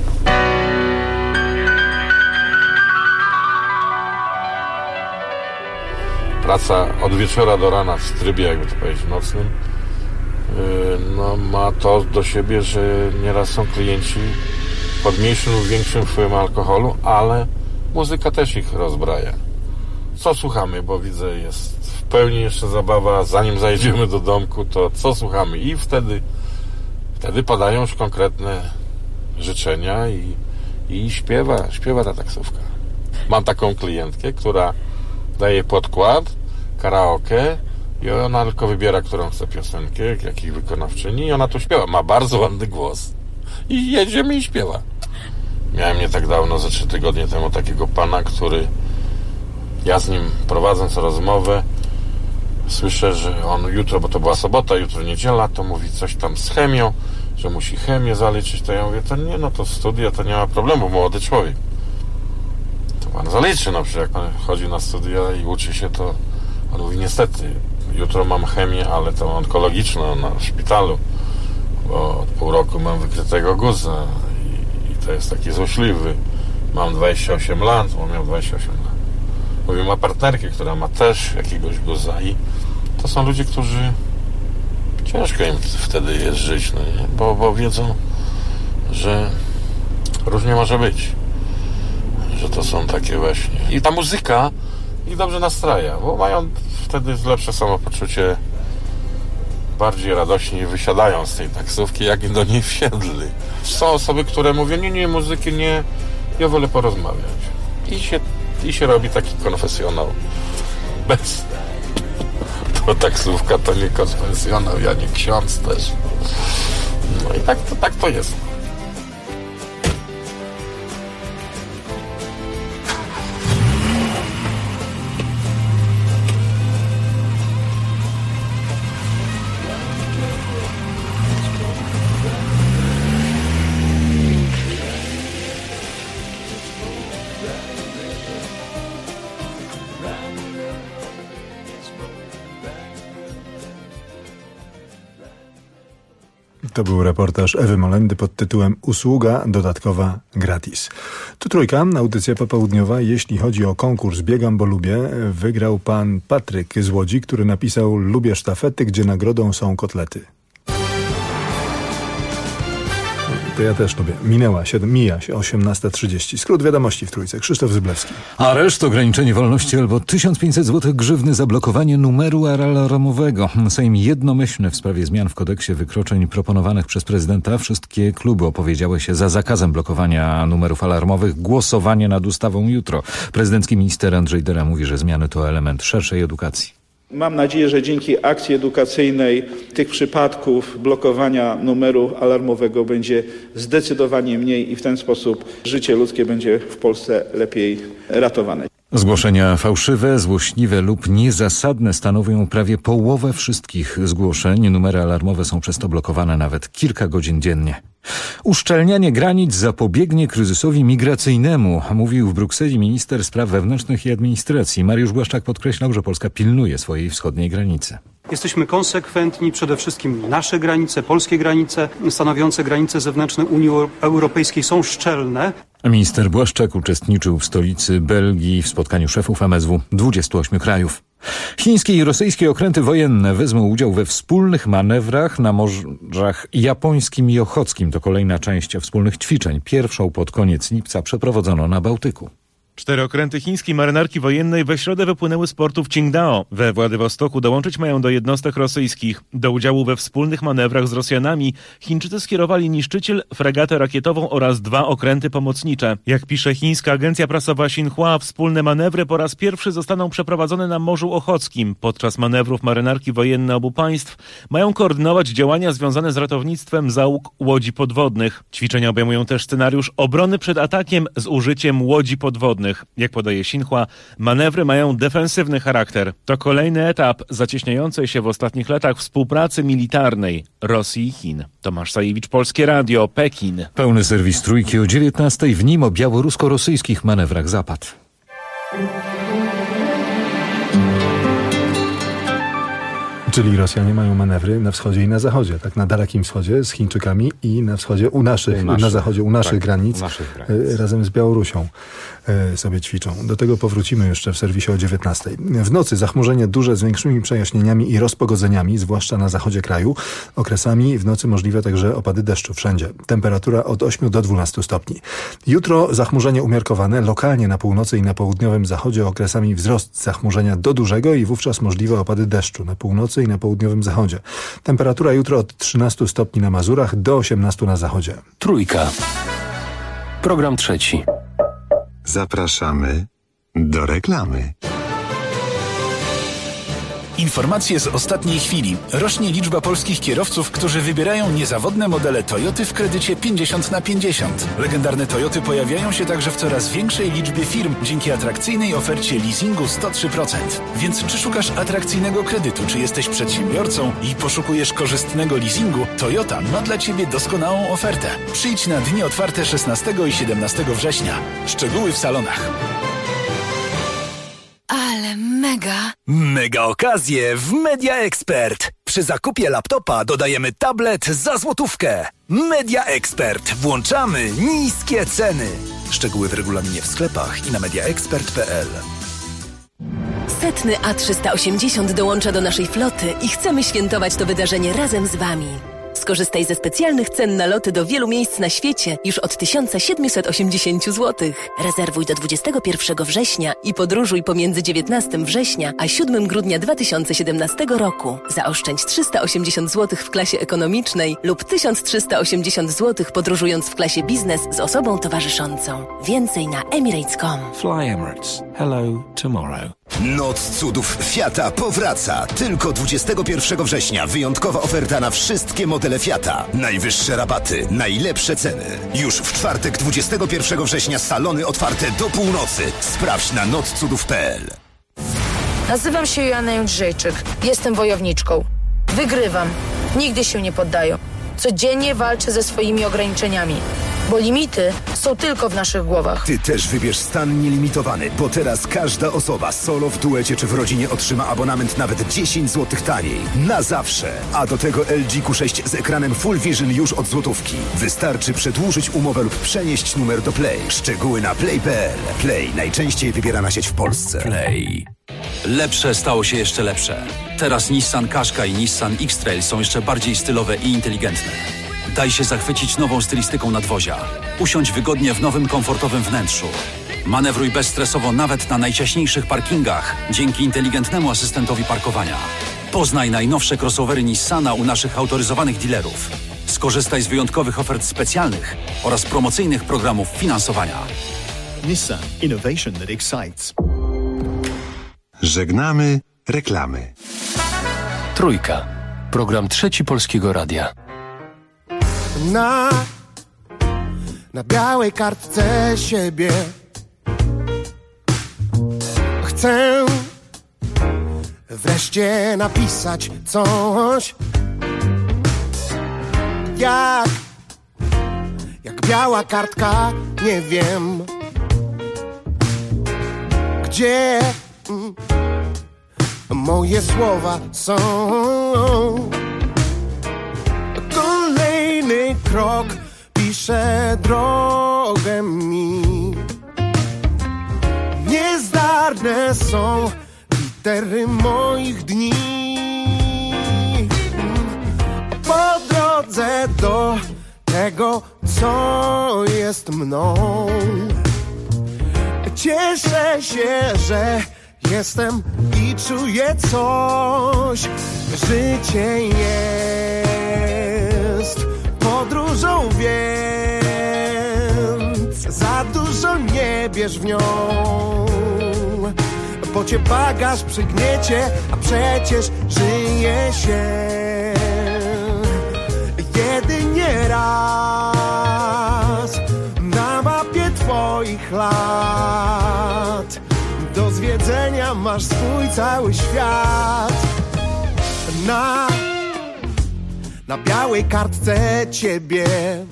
Praca od wieczora do rana w trybie, jakby to powiedzieć, nocnym, no ma to do siebie, że nieraz są klienci pod mniejszym lub większym wpływem alkoholu, ale muzyka też ich rozbraja. Co słuchamy, bo widzę, jest w pełni jeszcze zabawa, zanim zajdziemy do domku, to co słuchamy? I wtedy padają już konkretne życzenia i śpiewa ta taksówka. Mam taką klientkę, która daje podkład, karaoke i ona tylko wybiera, którą chce piosenkę, jakich wykonawczyni i ona tu śpiewa. Ma bardzo ładny głos. I jedziemy i śpiewa. Miałem nie tak dawno, ze 3 tygodnie temu, takiego pana, który ja z nim prowadząc rozmowę słyszę, że on jutro, bo to była sobota, jutro niedziela, to mówi coś tam z chemią, że musi chemię zaliczyć, to ja mówię, to nie, no to studia, to nie ma problemu, młody człowiek. To pan zaliczy, no przecież jak pan chodzi na studia i uczy się, to on mówi, niestety, jutro mam chemię, ale to onkologiczną na szpitalu, bo od pół roku mam wykrytego guza i to jest taki złośliwy. Mam 28 lat, on miał 28 lat. Mówię, ma partnerkę, która ma też jakiegoś guza i to są ludzie, którzy ciężko im wtedy jest żyć, no nie? Bo wiedzą, że różnie może być, że to są takie właśnie. I ta muzyka ich dobrze nastraja, bo mają wtedy lepsze samopoczucie, bardziej radośnie wysiadają z tej taksówki, jak do niej wsiedli. Są osoby, które mówią, nie, muzyki nie, ja wolę porozmawiać. I się robi taki konfesjonał. To taksówka to nie konfesjonał, ja nie ksiądz też. No i tak to jest. To był reportaż Ewy Molendy pod tytułem Usługa dodatkowa gratis. Tu Trójka, audycja popołudniowa. Jeśli chodzi o konkurs Biegam, bo lubię, wygrał pan Patryk z Łodzi, który napisał: lubię sztafety, gdzie nagrodą są kotlety. To ja też lubię. Mija się 18:30. Skrót wiadomości w Trójce. Krzysztof Zyblewski. Areszt, ograniczenie wolności albo 1500 zł grzywny za blokowanie numeru alarmowego. Sejm jednomyślny w sprawie zmian w kodeksie wykroczeń proponowanych przez prezydenta. Wszystkie kluby opowiedziały się za zakazem blokowania numerów alarmowych. Głosowanie nad ustawą jutro. Prezydencki minister Andrzej Dera mówi, że zmiany to element szerszej edukacji. Mam nadzieję, że dzięki akcji edukacyjnej tych przypadków blokowania numeru alarmowego będzie zdecydowanie mniej i w ten sposób życie ludzkie będzie w Polsce lepiej ratowane. Zgłoszenia fałszywe, złośliwe lub niezasadne stanowią prawie połowę wszystkich zgłoszeń. Numery alarmowe są przez to blokowane nawet kilka godzin dziennie. Uszczelnianie granic zapobiegnie kryzysowi migracyjnemu, mówił w Brukseli minister spraw wewnętrznych i administracji. Mariusz Błaszczak podkreślał, że Polska pilnuje swojej wschodniej granicy. Jesteśmy konsekwentni, przede wszystkim nasze granice, polskie granice stanowiące granice zewnętrzne Unii Europejskiej są szczelne. Minister Błaszczak uczestniczył w stolicy Belgii w spotkaniu szefów MSW 28 krajów. Chińskie i rosyjskie okręty wojenne wezmą udział we wspólnych manewrach na morzach japońskim i ochockim. To kolejna część wspólnych ćwiczeń. Pierwszą pod koniec lipca przeprowadzono na Bałtyku. 4 okręty chińskiej marynarki wojennej we środę wypłynęły z portu w Qingdao. We Władywostoku dołączyć mają do jednostek rosyjskich. Do udziału we wspólnych manewrach z Rosjanami Chińczycy skierowali niszczyciel, fregatę rakietową oraz 2 okręty pomocnicze. Jak pisze chińska agencja prasowa Xinhua, wspólne manewry po raz pierwszy zostaną przeprowadzone na Morzu Ochockim. Podczas manewrów marynarki wojenne obu państw mają koordynować działania związane z ratownictwem załóg łodzi podwodnych. Ćwiczenia obejmują też scenariusz obrony przed atakiem z użyciem łodzi podwodnych. Jak podaje Xinhua, manewry mają defensywny charakter. To kolejny etap zacieśniającej się w ostatnich latach współpracy militarnej Rosji i Chin. Tomasz Sajewicz, Polskie Radio, Pekin. Pełny serwis Trójki o 19:00, w nim o białorusko-rosyjskich manewrach Zapad. Czyli Rosjanie mają manewry na wschodzie i na zachodzie, tak na Dalekim Wschodzie z Chińczykami i na wschodzie na zachodzie u naszych granic, razem z Białorusią sobie ćwiczą. Do tego powrócimy jeszcze w serwisie o 19:00. W nocy zachmurzenie duże z większymi przejaśnieniami i rozpogodzeniami, zwłaszcza na zachodzie kraju. Okresami w nocy możliwe także opady deszczu wszędzie. Temperatura od 8 do 12 stopni. Jutro zachmurzenie umiarkowane, lokalnie na północy i na południowym zachodzie okresami wzrost zachmurzenia do dużego i wówczas możliwe opady deszczu na północy i na południowym zachodzie. Temperatura jutro od 13 stopni na Mazurach do 18 na zachodzie. Trójka. Program trzeci. Zapraszamy do reklamy. Informacje z ostatniej chwili. Rośnie liczba polskich kierowców, którzy wybierają niezawodne modele Toyoty w kredycie 50/50. Legendarne Toyoty pojawiają się także w coraz większej liczbie firm dzięki atrakcyjnej ofercie leasingu 103%. Więc czy szukasz atrakcyjnego kredytu, czy jesteś przedsiębiorcą i poszukujesz korzystnego leasingu, Toyota ma dla Ciebie doskonałą ofertę. Przyjdź na dni otwarte 16 i 17 września. Szczegóły w salonach. Ale mega! Mega okazje w Media Expert. Przy zakupie laptopa dodajemy tablet za złotówkę. Media Expert. Włączamy niskie ceny. Szczegóły w regulaminie w sklepach i na mediaexpert.pl. Setny A380 dołącza do naszej floty i chcemy świętować to wydarzenie razem z Wami. Skorzystaj ze specjalnych cen na loty do wielu miejsc na świecie już od 1780 zł. Rezerwuj do 21 września i podróżuj pomiędzy 19 września a 7 grudnia 2017 roku. Zaoszczędź 380 zł w klasie ekonomicznej lub 1380 zł podróżując w klasie biznes z osobą towarzyszącą. Więcej na emirates.com. Fly Emirates. Hello tomorrow. Noc cudów Fiata powraca. Tylko 21 września wyjątkowa oferta na wszystkie modele Fiata. Najwyższe rabaty, najlepsze ceny. Już w czwartek 21 września salony otwarte do północy. Sprawdź na notcudów.pl. Nazywam się Joanna Jędrzejczyk. Jestem wojowniczką. Wygrywam. Nigdy się nie poddaję. Codziennie walczę ze swoimi ograniczeniami. Bo limity są tylko w naszych głowach. Ty też wybierz stan nielimitowany, bo teraz każda osoba solo, w duecie czy w rodzinie otrzyma abonament nawet 10 zł taniej. Na zawsze. A do tego LG Q6 z ekranem Full Vision już od złotówki. Wystarczy przedłużyć umowę lub przenieść numer do Play. Szczegóły na play.pl. Play. Najczęściej wybierana sieć w Polsce. Play. Lepsze stało się jeszcze lepsze. Teraz Nissan Qashqai i Nissan X-Trail są jeszcze bardziej stylowe i inteligentne. Daj się zachwycić nową stylistyką nadwozia. Usiądź wygodnie w nowym, komfortowym wnętrzu. Manewruj bezstresowo nawet na najciaśniejszych parkingach dzięki inteligentnemu asystentowi parkowania. Poznaj najnowsze crossovery Nissana u naszych autoryzowanych dealerów. Skorzystaj z wyjątkowych ofert specjalnych oraz promocyjnych programów finansowania. Nissan. Innovation that excites. Żegnamy reklamy. Trójka. Program Trzeci Polskiego Radia. Na białej kartce siebie chcę wreszcie napisać coś, jak biała kartka, nie wiem gdzie moje słowa są. Kolejny krok pisze drogę mi. Niezdarne są litery moich dni. Po drodze do tego, co jest mną, cieszę się, że jestem i czuję coś. Życie jest podróżą, więc za dużo nie bierz w nią, bo cię bagaż przygniecie, a przecież żyje się jedynie raz na mapie twoich lat. Do zwiedzenia masz swój cały świat. Na białej kartce ciebie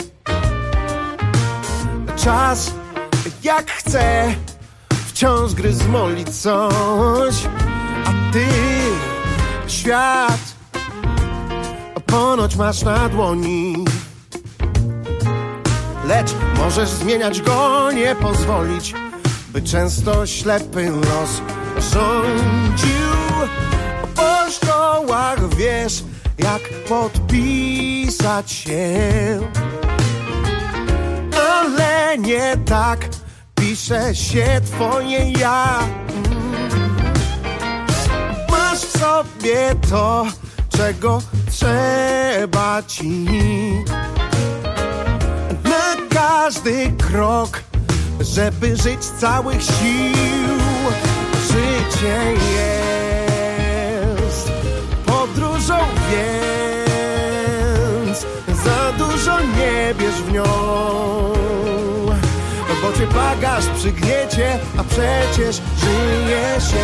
czas jak chce wciąż gryzmoli coś, a ty świat ponoć masz na dłoni. Lecz możesz zmieniać go, nie pozwolić, by często ślepy los rządził. Po szkołach wiesz, jak podpisać się, ale nie tak pisze się twoje ja. Masz w sobie to, czego trzeba ci. Na każdy krok, żeby żyć z całych sił. Życie jest podróżą, więc za dużo nie bierz w nią, bo cię bagaż przygniecie, a przecież żyje się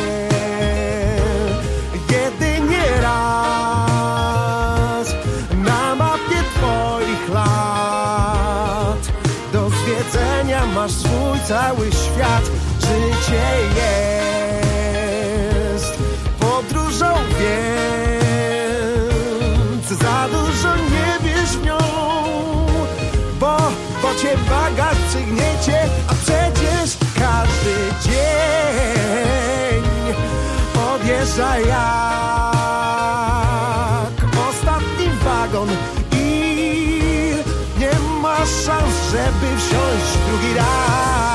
jedynie raz na mapie twoich lat. Do zwiedzenia masz swój cały świat. Życie jest podróżą, więc za dużo nie bierz w nią, bo cię bagaż przygniecie, a przecież każdy dzień odjeżdża jak ostatni wagon i nie ma szans, żeby wsiąść drugi raz.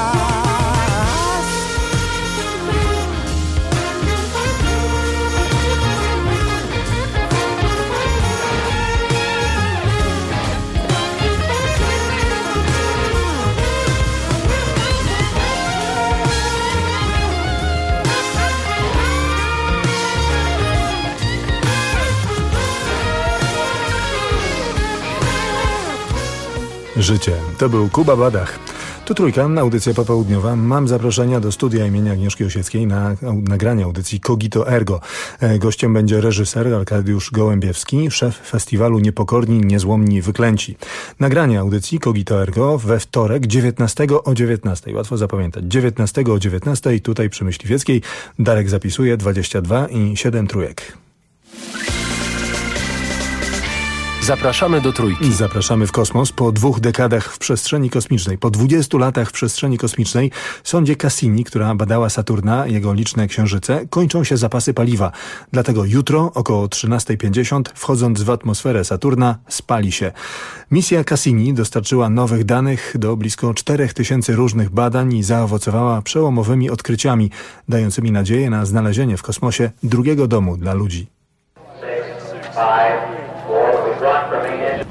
Życie. To był Kuba Badach. Tu Trójka, audycja popołudniowa. Mam zaproszenia do studia imienia Agnieszki Osieckiej na nagranie audycji Cogito Ergo. Gościem będzie reżyser Arkadiusz Gołębiewski, szef festiwalu Niepokorni, Niezłomni, Wyklęci. Nagranie audycji Cogito Ergo we wtorek 19 o 19. Łatwo zapamiętać. 19 o 19 tutaj przy Myśliwieckiej. Darek zapisuje 22 i 7 trójek. Zapraszamy do Trójki. Zapraszamy w kosmos. Po 2 dekadach w przestrzeni kosmicznej, po 20 latach w przestrzeni kosmicznej, sondzie Cassini, która badała Saturna, jego liczne księżyce, kończą się zapasy paliwa. Dlatego jutro, około 13:50, wchodząc w atmosferę Saturna, spali się. Misja Cassini dostarczyła nowych danych do blisko 4000 różnych badań i zaowocowała przełomowymi odkryciami, dającymi nadzieję na znalezienie w kosmosie drugiego domu dla ludzi. 6, 5, 4, we brought from ignition.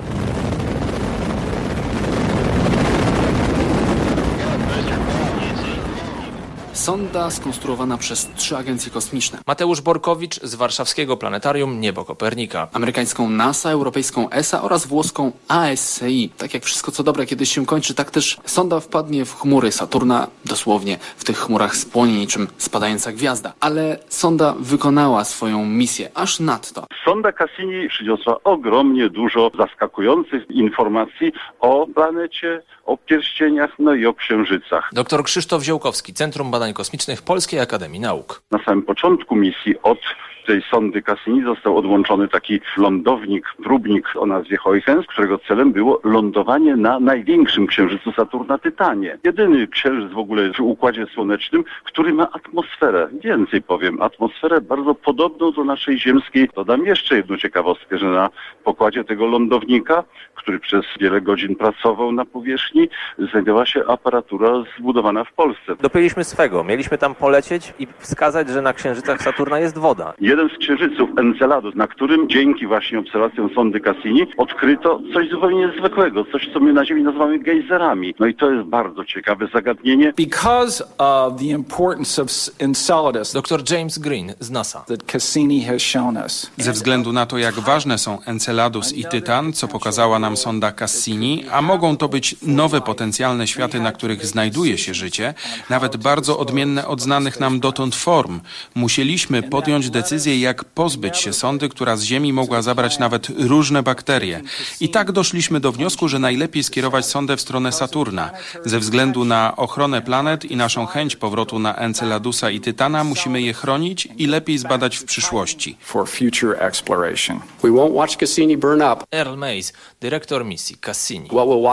Sonda skonstruowana przez 3 agencje kosmiczne. Mateusz Borkowicz z warszawskiego planetarium Niebo Kopernika. Amerykańską NASA, europejską ESA oraz włoską ASCI. Tak jak wszystko co dobre kiedyś się kończy, tak też sonda wpadnie w chmury Saturna. Dosłownie w tych chmurach spłonie niczym spadająca gwiazda. Ale sonda wykonała swoją misję, aż nadto. Sonda Cassini przyniosła ogromnie dużo zaskakujących informacji o planecie, o pierścieniach, no i o księżycach. Dr Krzysztof Ziołkowski, Centrum Badań Kosmicznych Polskiej Akademii Nauk. Na samym początku misji od tej sondy Cassini został odłączony taki lądownik, próbnik o nazwie Huygens, którego celem było lądowanie na największym księżycu Saturna, Tytanie. Jedyny księżyc w ogóle w Układzie Słonecznym, który ma atmosferę. Więcej powiem, atmosferę bardzo podobną do naszej ziemskiej. Dodam jeszcze jedną ciekawostkę, że na pokładzie tego lądownika, który przez wiele godzin pracował na powierzchni, znajdowała się aparatura zbudowana w Polsce. Dopięliśmy swego. Mieliśmy tam polecieć i wskazać, że na księżycach Saturna jest woda. Jeden z księżyców, Enceladus, na którym dzięki właśnie obserwacjom sondy Cassini odkryto coś zupełnie niezwykłego, coś co my na Ziemi nazywamy gejzerami. No i to jest bardzo ciekawe zagadnienie. Because of the importance of Enceladus, Dr James Green z NASA. That Cassini has shown us. Ze względu na to, jak ważne są Enceladus i Tytan, co pokazała nam sonda Cassini, a mogą to być nowe potencjalne światy, na których znajduje się życie, nawet bardzo odmienne od znanych nam dotąd form, musieliśmy podjąć decyzję, jak pozbyć się sondy, która z Ziemi mogła zabrać nawet różne bakterie. I tak doszliśmy do wniosku, że najlepiej skierować sondę w stronę Saturna. Ze względu na ochronę planet i naszą chęć powrotu na Enceladusa i Tytana musimy je chronić i lepiej zbadać w przyszłości. For future exploration. We won't watch Cassini burn up. Earl Mays, dyrektor misji Cassini.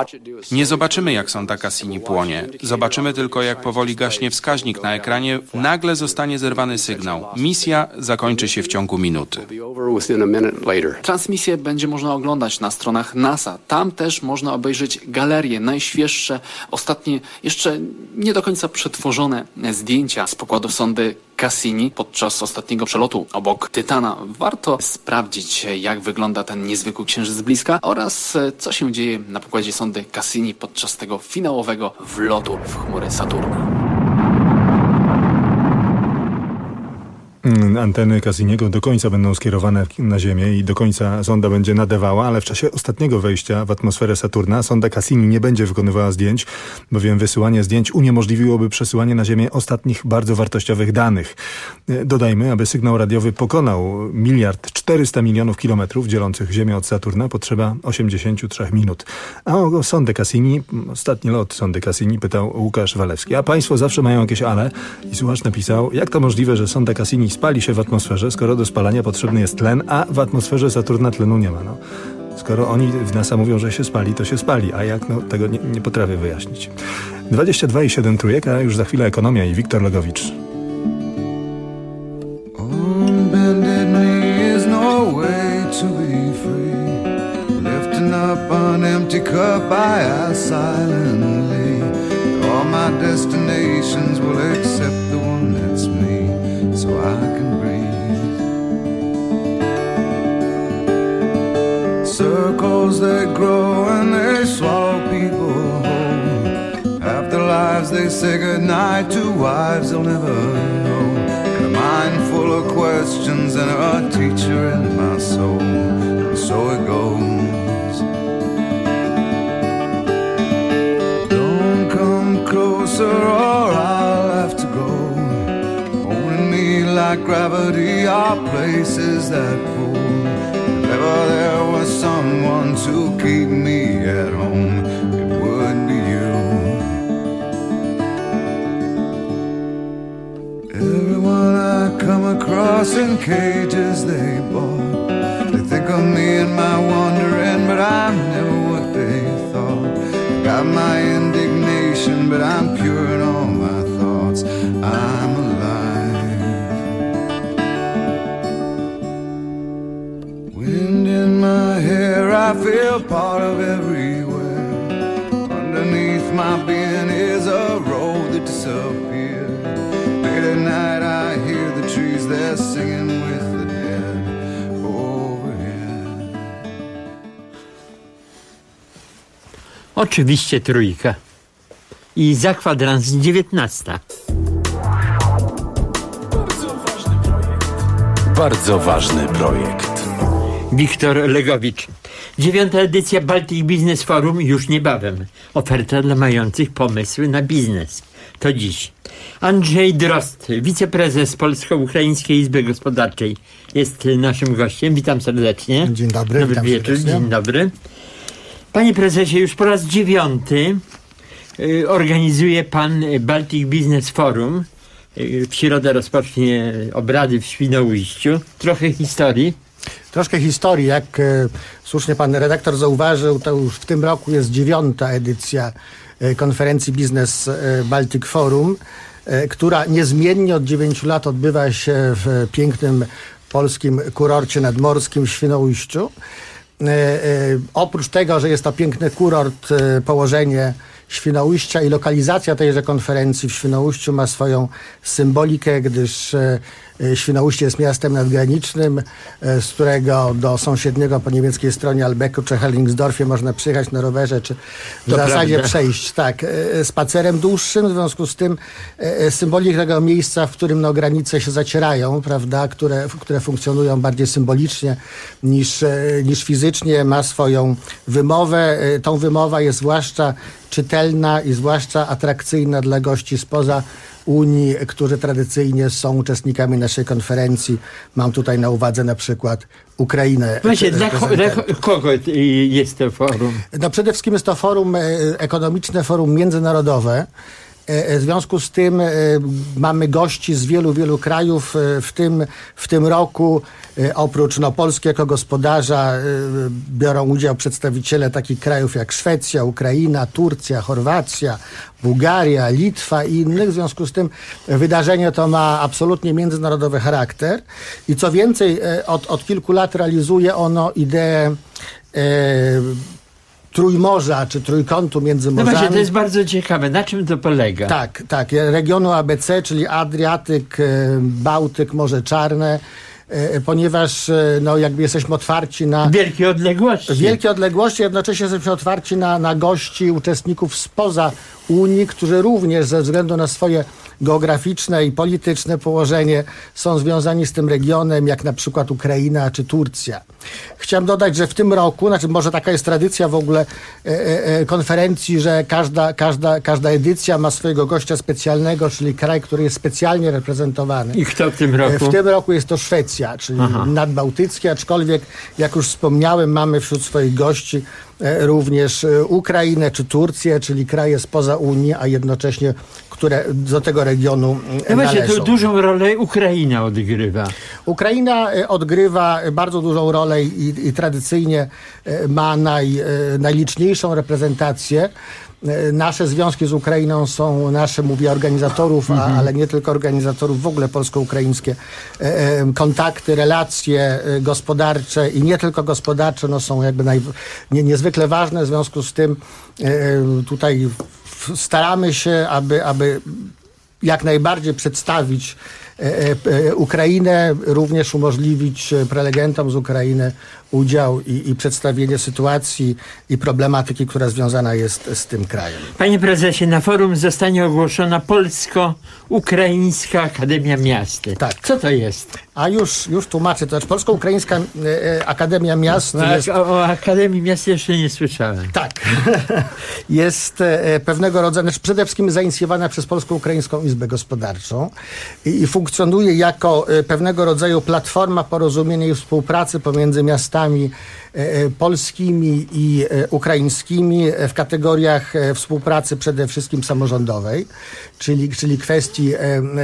Nie zobaczymy, jak sonda Cassini płonie. Zobaczymy tylko, jak powoli gaśnie wskaźnik na ekranie. Nagle zostanie zerwany sygnał. Misja zakończy się w ciągu minuty. Transmisję będzie można oglądać na stronach NASA. Tam też można obejrzeć galerie, najświeższe, ostatnie, jeszcze nie do końca przetworzone zdjęcia z pokładu sondy Cassini podczas ostatniego przelotu obok Tytana. Warto sprawdzić, jak wygląda ten niezwykły księżyc z bliska oraz co się dzieje na pokładzie sondy Cassini podczas tego finałowego wlotu w chmury Saturna. Anteny Cassiniego do końca będą skierowane na Ziemię i do końca sonda będzie nadawała, ale w czasie ostatniego wejścia w atmosferę Saturna sonda Cassini nie będzie wykonywała zdjęć, bowiem wysyłanie zdjęć uniemożliwiłoby przesyłanie na Ziemię ostatnich bardzo wartościowych danych. Dodajmy, aby sygnał radiowy pokonał 1,4 miliarda kilometrów dzielących Ziemię od Saturna, potrzeba 83 minut. A o sondę Cassini, ostatni lot sondy Cassini, pytał Łukasz Walewski. A państwo zawsze mają jakieś ale? I słuchacz napisał, jak to możliwe, że sonda Cassini spali się w atmosferze, skoro do spalania potrzebny jest tlen, a w atmosferze Saturna tlenu nie ma. No, skoro oni w NASA mówią, że się spali, to się spali, a jak? No, tego nie potrafię wyjaśnić. 22,7 Trójek, a już za chwilę ekonomia i Wiktor Legowicz. So I can breathe. Circles they grow and they swallow people whole. Half their lives they say goodnight to wives they'll never know. And a mind full of questions and a teacher in my soul. And so it goes. Don't come closer or I'll have to go. Like gravity are places that pull. If ever there was someone to keep me at home, it would be you. Everyone I come across in cages they bought, they think of me and my wandering I feel part of everywhere. Underneath my being is a road that disappeared. Late at night I hear the trees, they're singing with the dead overhead. Oczywiście trójka. I za kwadrans 19. Bardzo ważny projekt. Wiktor Legowicz. 9. edycja Baltic Business Forum już niebawem. Oferta dla mających pomysły na biznes. To dziś. Andrzej Drozd, wiceprezes Polsko-Ukraińskiej Izby Gospodarczej, jest naszym gościem. Witam serdecznie. Dzień dobry. Dobry wieczór. Dzień dobry. Panie prezesie, już po raz 9 organizuje pan Baltic Business Forum. W środę rozpocznie obrady w Świnoujściu. Trochę historii. Troszkę historii. Jak słusznie pan redaktor zauważył, to już w tym roku jest 9. edycja konferencji Business Baltic Forum, która niezmiennie od 9 lat odbywa się w pięknym polskim kurorcie nadmorskim w Świnoujściu. Oprócz tego, że jest to piękny kurort, położenie Świnoujścia i lokalizacja tejże konferencji w Świnoujściu ma swoją symbolikę, gdyż Świnoujście jest miastem nadgranicznym, z którego do sąsiedniego po niemieckiej stronie Albecku czy Hellingsdorfie można przyjechać na rowerze, czy w zasadzie przejść spacerem dłuższym. W związku z tym symbolika tego miejsca, w którym granice się zacierają, prawda, które funkcjonują bardziej symbolicznie niż fizycznie, ma swoją wymowę. Tą wymowa jest zwłaszcza czytelna i zwłaszcza atrakcyjna dla gości spoza Unii, którzy tradycyjnie są uczestnikami naszej konferencji. Mam tutaj na uwadze na przykład Ukrainę. Właśnie, dla kogo jest to forum? No przede wszystkim jest to forum ekonomiczne, forum międzynarodowe. W związku z tym mamy gości z wielu krajów. W tym roku oprócz Polski jako gospodarza biorą udział przedstawiciele takich krajów jak Szwecja, Ukraina, Turcja, Chorwacja, Bułgaria, Litwa i innych. W związku z tym wydarzenie to ma absolutnie międzynarodowy charakter. I co więcej, od kilku lat realizuje ono ideę Trójmorza, czy trójkątu między morzami. No właśnie, to jest bardzo ciekawe. Na czym to polega? Tak. Regionu ABC, czyli Adriatyk, Bałtyk, Morze Czarne, ponieważ jakby jesteśmy otwarci na wielkie odległości, jednocześnie jesteśmy otwarci na gości, uczestników spoza Unii, którzy również ze względu na swoje geograficzne i polityczne położenie są związani z tym regionem, jak na przykład Ukraina czy Turcja. Chciałem dodać, że w tym roku, może taka jest tradycja w ogóle konferencji, że każda edycja ma swojego gościa specjalnego, czyli kraj, który jest specjalnie reprezentowany. I kto w tym roku? W tym roku jest to Szwecja, czyli nadbałtyckie, aczkolwiek jak już wspomniałem, mamy wśród swoich gości również Ukrainę czy Turcję, czyli kraje spoza Unii, a jednocześnie które do tego regionu należą. Tu dużą rolę Ukraina odgrywa. Ukraina odgrywa bardzo dużą rolę i tradycyjnie ma najliczniejszą reprezentację. Nasze związki z Ukrainą są mówię organizatorów, ale nie tylko organizatorów, w ogóle polsko-ukraińskie kontakty, relacje gospodarcze i nie tylko gospodarcze, są jakby niezwykle ważne. W związku z tym tutaj staramy się, aby jak najbardziej przedstawić Ukrainę, również umożliwić prelegentom z Ukrainy udział i przedstawienie sytuacji i problematyki, która związana jest z tym krajem. Panie prezesie, na forum zostanie ogłoszona Polsko-Ukraińska Akademia Miast. Tak. Co to jest? A już tłumaczę. To znaczy Polsko-Ukraińska Akademia Miast jest... O Akademii Miast jeszcze nie słyszałem. Tak. Jest pewnego rodzaju, przede wszystkim zainicjowana przez Polsko-Ukraińską Izbę Gospodarczą i funkcjonuje jako pewnego rodzaju platforma porozumienia i współpracy pomiędzy miastami polskimi i ukraińskimi w kategoriach współpracy przede wszystkim samorządowej, czyli kwestii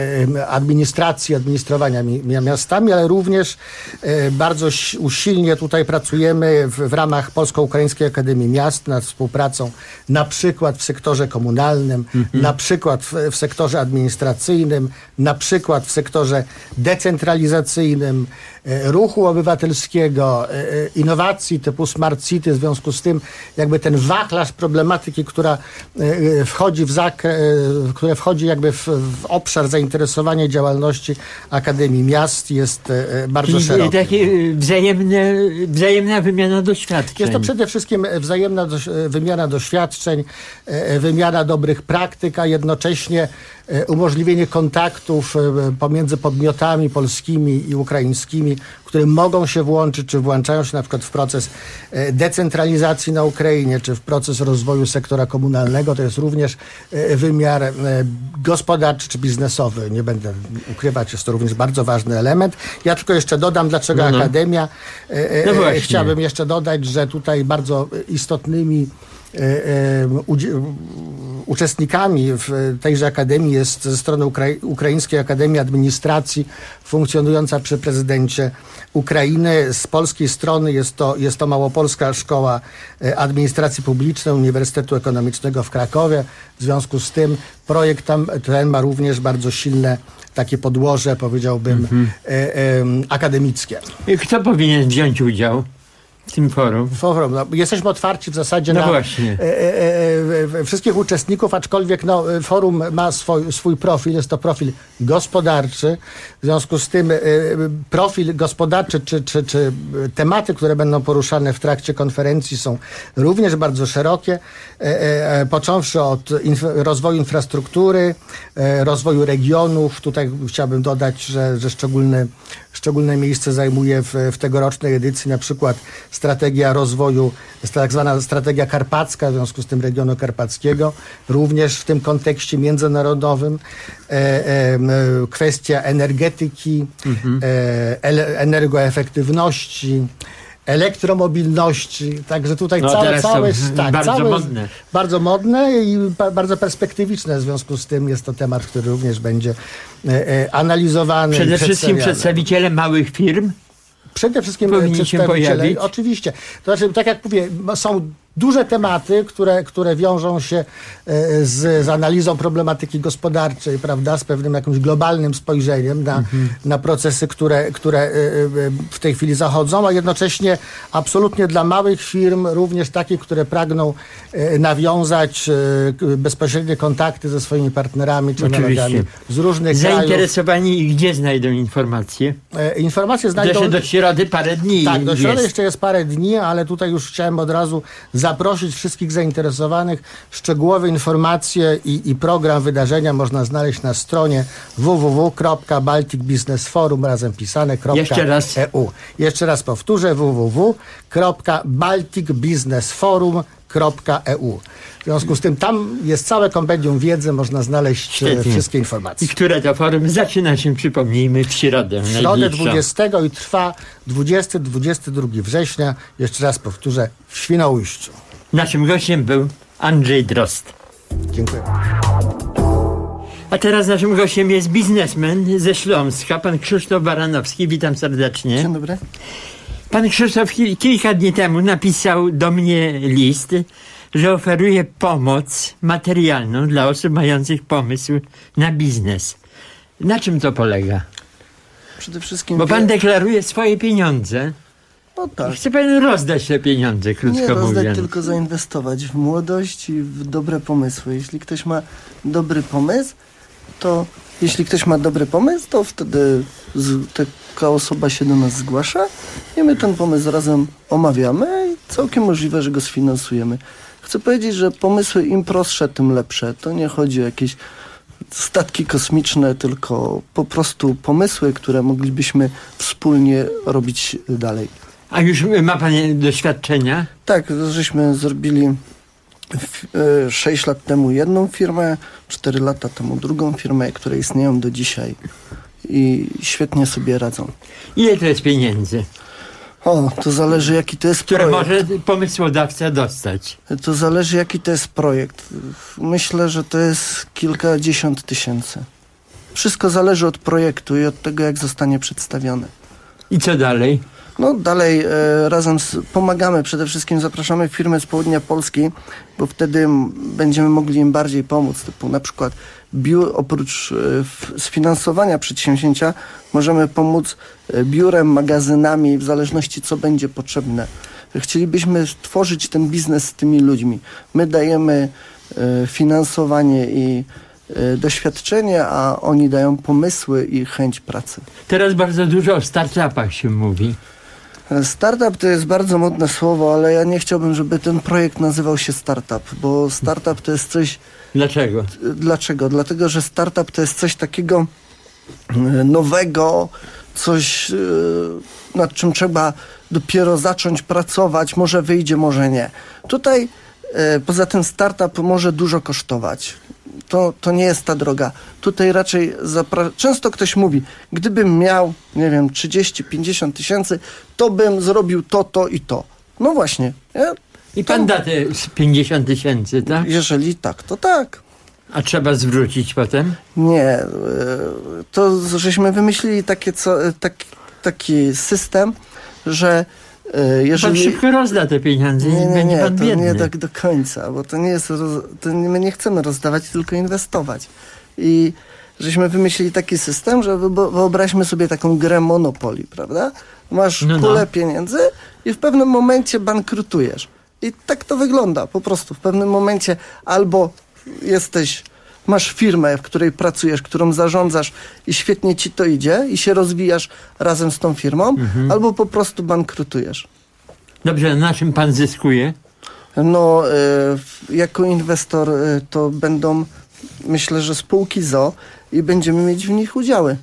administrowania miastami, ale również bardzo usilnie tutaj pracujemy w ramach Polsko-Ukraińskiej Akademii Miast nad współpracą na przykład w sektorze komunalnym, na przykład w sektorze administracyjnym, na przykład w sektorze decentralizacyjnym, ruchu obywatelskiego, innowacji innowacji typu Smart City, w związku z tym jakby ten wachlarz problematyki, która wchodzi jakby w obszar zainteresowania działalności Akademii Miast jest bardzo szeroki. Takie wzajemna wymiana doświadczeń. Jest to przede wszystkim wzajemna wymiana doświadczeń, wymiana dobrych praktyk, a jednocześnie umożliwienie kontaktów pomiędzy podmiotami polskimi i ukraińskimi, które mogą się włączyć, czy włączają się na przykład w proces decentralizacji na Ukrainie, czy w proces rozwoju sektora komunalnego. To jest również wymiar gospodarczy czy biznesowy. Nie będę ukrywać, jest to również bardzo ważny element. Ja tylko jeszcze dodam, dlaczego Akademia. Chciałbym jeszcze dodać, że tutaj bardzo istotnymi uczestnikami w tejże Akademii jest ze strony Ukraińskiej Akademii Administracji funkcjonująca przy prezydencie Ukrainy. Z polskiej strony jest to Małopolska Szkoła Administracji Publicznej Uniwersytetu Ekonomicznego w Krakowie. W związku z tym projekt ten ma również bardzo silne takie podłoże, powiedziałbym, akademickie. Kto powinien wziąć udział w tym forum? Jesteśmy otwarci w zasadzie na wszystkich uczestników, aczkolwiek forum ma swój profil, jest to profil gospodarczy. W związku z tym profil gospodarczy czy tematy, które będą poruszane w trakcie konferencji są również bardzo szerokie, począwszy od rozwoju infrastruktury, rozwoju regionów. Tutaj chciałbym dodać, że szczególne miejsce zajmuje w tegorocznej edycji na przykład strategia rozwoju, tak zwana strategia karpacka, w związku z tym regionu karpackiego, również w tym kontekście międzynarodowym, kwestia energetyki, energoefektywności, elektromobilności, także tutaj całe jest bardzo modne i bardzo perspektywiczne, w związku z tym jest to temat, który również będzie analizowany. Przede wszystkim przedstawiciele małych firm? Przede wszystkim powinni się pojawić. Oczywiście. To znaczy, tak jak mówię, są duże tematy, które wiążą się z analizą problematyki gospodarczej, prawda, z pewnym jakimś globalnym spojrzeniem na procesy, które w tej chwili zachodzą, a jednocześnie absolutnie dla małych firm, również takich, które pragną nawiązać bezpośrednie kontakty ze swoimi partnerami czy analogami z różnych krajów. Zainteresowani i gdzie znajdą informacje? Informacje znajdą... Do środy parę dni. Tak, do środy jeszcze jest parę dni, ale tutaj już chciałem od razu zaprosić wszystkich zainteresowanych. Szczegółowe informacje i program wydarzenia można znaleźć na stronie www.balticbusinessforum razem pisane.eu. Jeszcze raz powtórzę, www.balticbusinessforum.eu. W związku z tym tam jest całe kompendium wiedzy, można znaleźć wszystkie informacje. I które to forum zaczyna się, przypomnijmy, w środę. W środę 20 i trwa 20-22 września. Jeszcze raz powtórzę, w Świnoujściu. Naszym gościem był Andrzej Drozd. Dziękuję. A teraz naszym gościem jest biznesmen ze Śląska, pan Krzysztof Baranowski. Witam serdecznie. Dzień dobry. Pan Krzysztof kilka dni temu napisał do mnie list, że oferuje pomoc materialną dla osób mających pomysł na biznes. Na czym to polega? Przede wszystkim... Bo pan deklaruje swoje pieniądze. No tak. Chce pan rozdać te pieniądze, krótko mówiąc. Nie rozdać, tylko zainwestować w młodość i w dobre pomysły. Jeśli ktoś ma dobry pomysł, to wtedy taka osoba się do nas zgłasza i my ten pomysł razem omawiamy i całkiem możliwe, że go sfinansujemy. Chcę powiedzieć, że pomysły im prostsze, tym lepsze. To nie chodzi o jakieś statki kosmiczne, tylko po prostu pomysły, które moglibyśmy wspólnie robić dalej. A już ma pan doświadczenia? Tak, żeśmy zrobili 6 lat temu jedną firmę, 4 lata temu drugą firmę, które istnieją do dzisiaj i świetnie sobie radzą. Ile to jest pieniędzy? To zależy, jaki to jest które projekt. Może pomysłodawca dostać. To zależy, jaki to jest projekt. Myślę, że to jest kilkadziesiąt tysięcy. Wszystko zależy od projektu i od tego, jak zostanie przedstawiony. I co dalej? Dalej razem pomagamy, przede wszystkim zapraszamy firmy z południa Polski, bo wtedy będziemy mogli im bardziej pomóc. Typu na przykład oprócz sfinansowania przedsięwzięcia możemy pomóc biurem, magazynami, w zależności co będzie potrzebne. Chcielibyśmy stworzyć ten biznes z tymi ludźmi. My dajemy finansowanie i doświadczenie, a oni dają pomysły i chęć pracy. Teraz bardzo dużo o startupach się mówi. Startup to jest bardzo modne słowo, ale ja nie chciałbym, żeby ten projekt nazywał się startup, bo startup to jest coś... Dlaczego? Dlaczego? Dlatego, że startup to jest coś takiego nowego, coś nad czym trzeba dopiero zacząć pracować, może wyjdzie, może nie. Tutaj poza tym startup może dużo kosztować. To nie jest ta droga. Tutaj raczej często ktoś mówi, gdybym miał, nie wiem, 30-50 tysięcy, to bym zrobił to i to. No właśnie. I pan da te 50 tysięcy, tak? Jeżeli tak, to tak. A trzeba zwrócić potem? Nie. To żeśmy wymyślili taki system, że jeżeli... Pan szybko rozda te pieniądze i będzie pan biedny. Nie tak do końca, bo to nie jest... my nie chcemy rozdawać, tylko inwestować. I żeśmy wymyślili taki system, że wyobraźmy sobie taką grę Monopoly, prawda? Masz pulę pieniędzy i w pewnym momencie bankrutujesz. I tak to wygląda po prostu. W pewnym momencie albo masz firmę, w której pracujesz, którą zarządzasz i świetnie ci to idzie i się rozwijasz razem z tą firmą, albo po prostu bankrutujesz. Dobrze, na czym pan zyskuje? No, jako inwestor to będą, myślę, że spółki ZOO i będziemy mieć w nich udziały.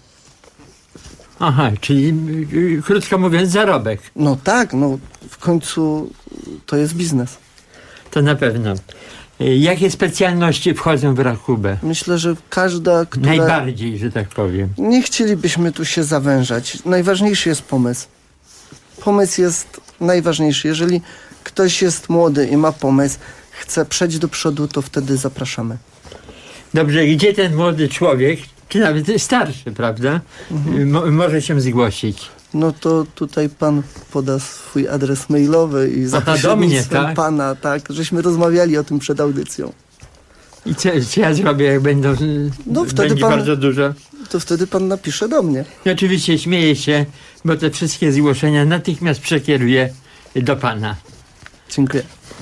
Aha, czyli krótko mówiąc zarobek. No tak, w końcu to jest biznes. To na pewno. Jakie specjalności wchodzą w rachubę? Myślę, że każda, która... Najbardziej, że tak powiem. Nie chcielibyśmy tu się zawężać. Najważniejszy jest pomysł. Pomysł jest najważniejszy. Jeżeli ktoś jest młody i ma pomysł, chce przejść do przodu, to wtedy zapraszamy. Dobrze, gdzie ten młody człowiek, czy nawet starszy, prawda, może się zgłosić? No to tutaj pan poda swój adres mailowy i za pośrednictwem pana, tak? Żeśmy rozmawiali o tym przed audycją. I co ja zrobię, jak będzie bardzo dużo? To wtedy pan napisze do mnie. I oczywiście śmieję się, bo te wszystkie zgłoszenia natychmiast przekieruję do pana. Dziękuję.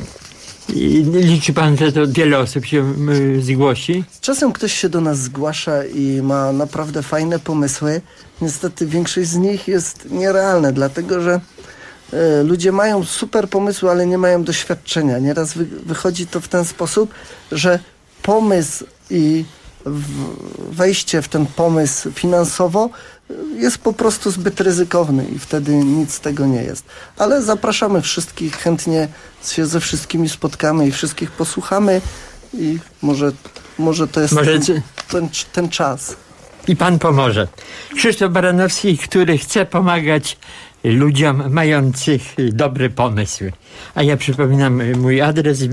I liczy pan, że to wiele osób się zgłosi? Czasem ktoś się do nas zgłasza i ma naprawdę fajne pomysły. Niestety większość z nich jest nierealne, dlatego że ludzie mają super pomysły, ale nie mają doświadczenia. Nieraz wychodzi to w ten sposób, że pomysł i wejście w ten pomysł finansowo jest po prostu zbyt ryzykowny i wtedy nic z tego nie jest. Ale zapraszamy wszystkich, chętnie się ze wszystkimi spotkamy i wszystkich posłuchamy i może to jest ten czas. I pan pomoże. Krzysztof Baranowski, który chce pomagać ludziom mających dobre pomysły. A ja przypominam mój adres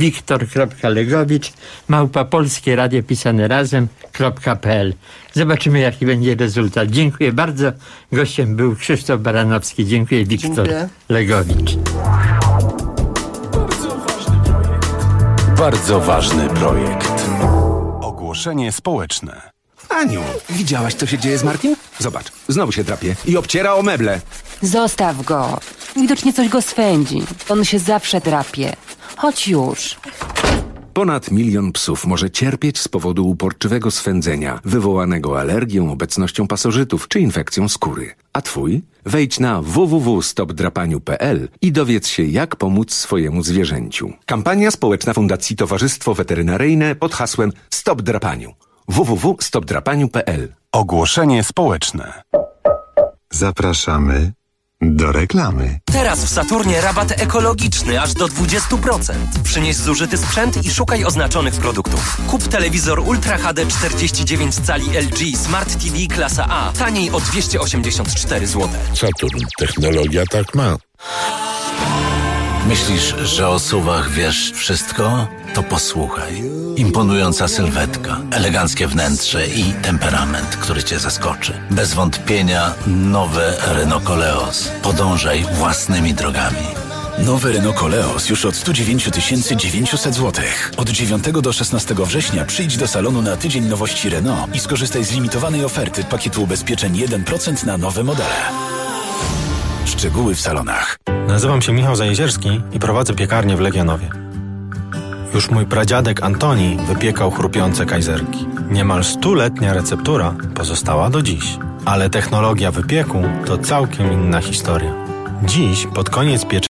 wiktor.legowicz@polskieradio pisane razem.pl. Zobaczymy, jaki będzie rezultat. Dziękuję bardzo. Gościem był Krzysztof Baranowski. Dziękuję, Wiktor Legowicz. Bardzo ważny projekt. Ogłoszenie społeczne. Aniu, widziałaś, co się dzieje z Martim? Zobacz, znowu się drapie i obciera o meble. Zostaw go. Widocznie coś go swędzi. On się zawsze drapie. Chodź już. Ponad 1 milion psów może cierpieć z powodu uporczywego swędzenia, wywołanego alergią, obecnością pasożytów czy infekcją skóry. A twój? Wejdź na www.stopdrapaniu.pl i dowiedz się, jak pomóc swojemu zwierzęciu. Kampania społeczna Fundacji Towarzystwo Weterynaryjne pod hasłem Stop Drapaniu. www.stopdrapaniu.pl. Ogłoszenie społeczne. Zapraszamy do reklamy. Teraz w Saturnie rabat ekologiczny aż do 20%. Przynieś zużyty sprzęt i szukaj oznaczonych produktów. Kup telewizor Ultra HD 49 cali LG Smart TV klasa A. Taniej o 284 zł. Saturn. Technologia tak ma. Myślisz, że o SUV-ach wiesz wszystko? To posłuchaj. Imponująca sylwetka, eleganckie wnętrze i temperament, który cię zaskoczy. Bez wątpienia nowe Renault Koleos. Podążaj własnymi drogami. Nowy Renault Koleos już od 109 900 zł. Od 9 do 16 września przyjdź do salonu na tydzień nowości Renault i skorzystaj z limitowanej oferty pakietu ubezpieczeń 1% na nowe modele. Szczegóły w salonach. Nazywam się Michał Zajezierski i prowadzę piekarnię w Legionowie. Już mój pradziadek Antoni wypiekał chrupiące kajzerki. Niemal 100-letnia receptura pozostała do dziś. Ale technologia wypieku to całkiem inna historia. Dziś, pod koniec pieczenia,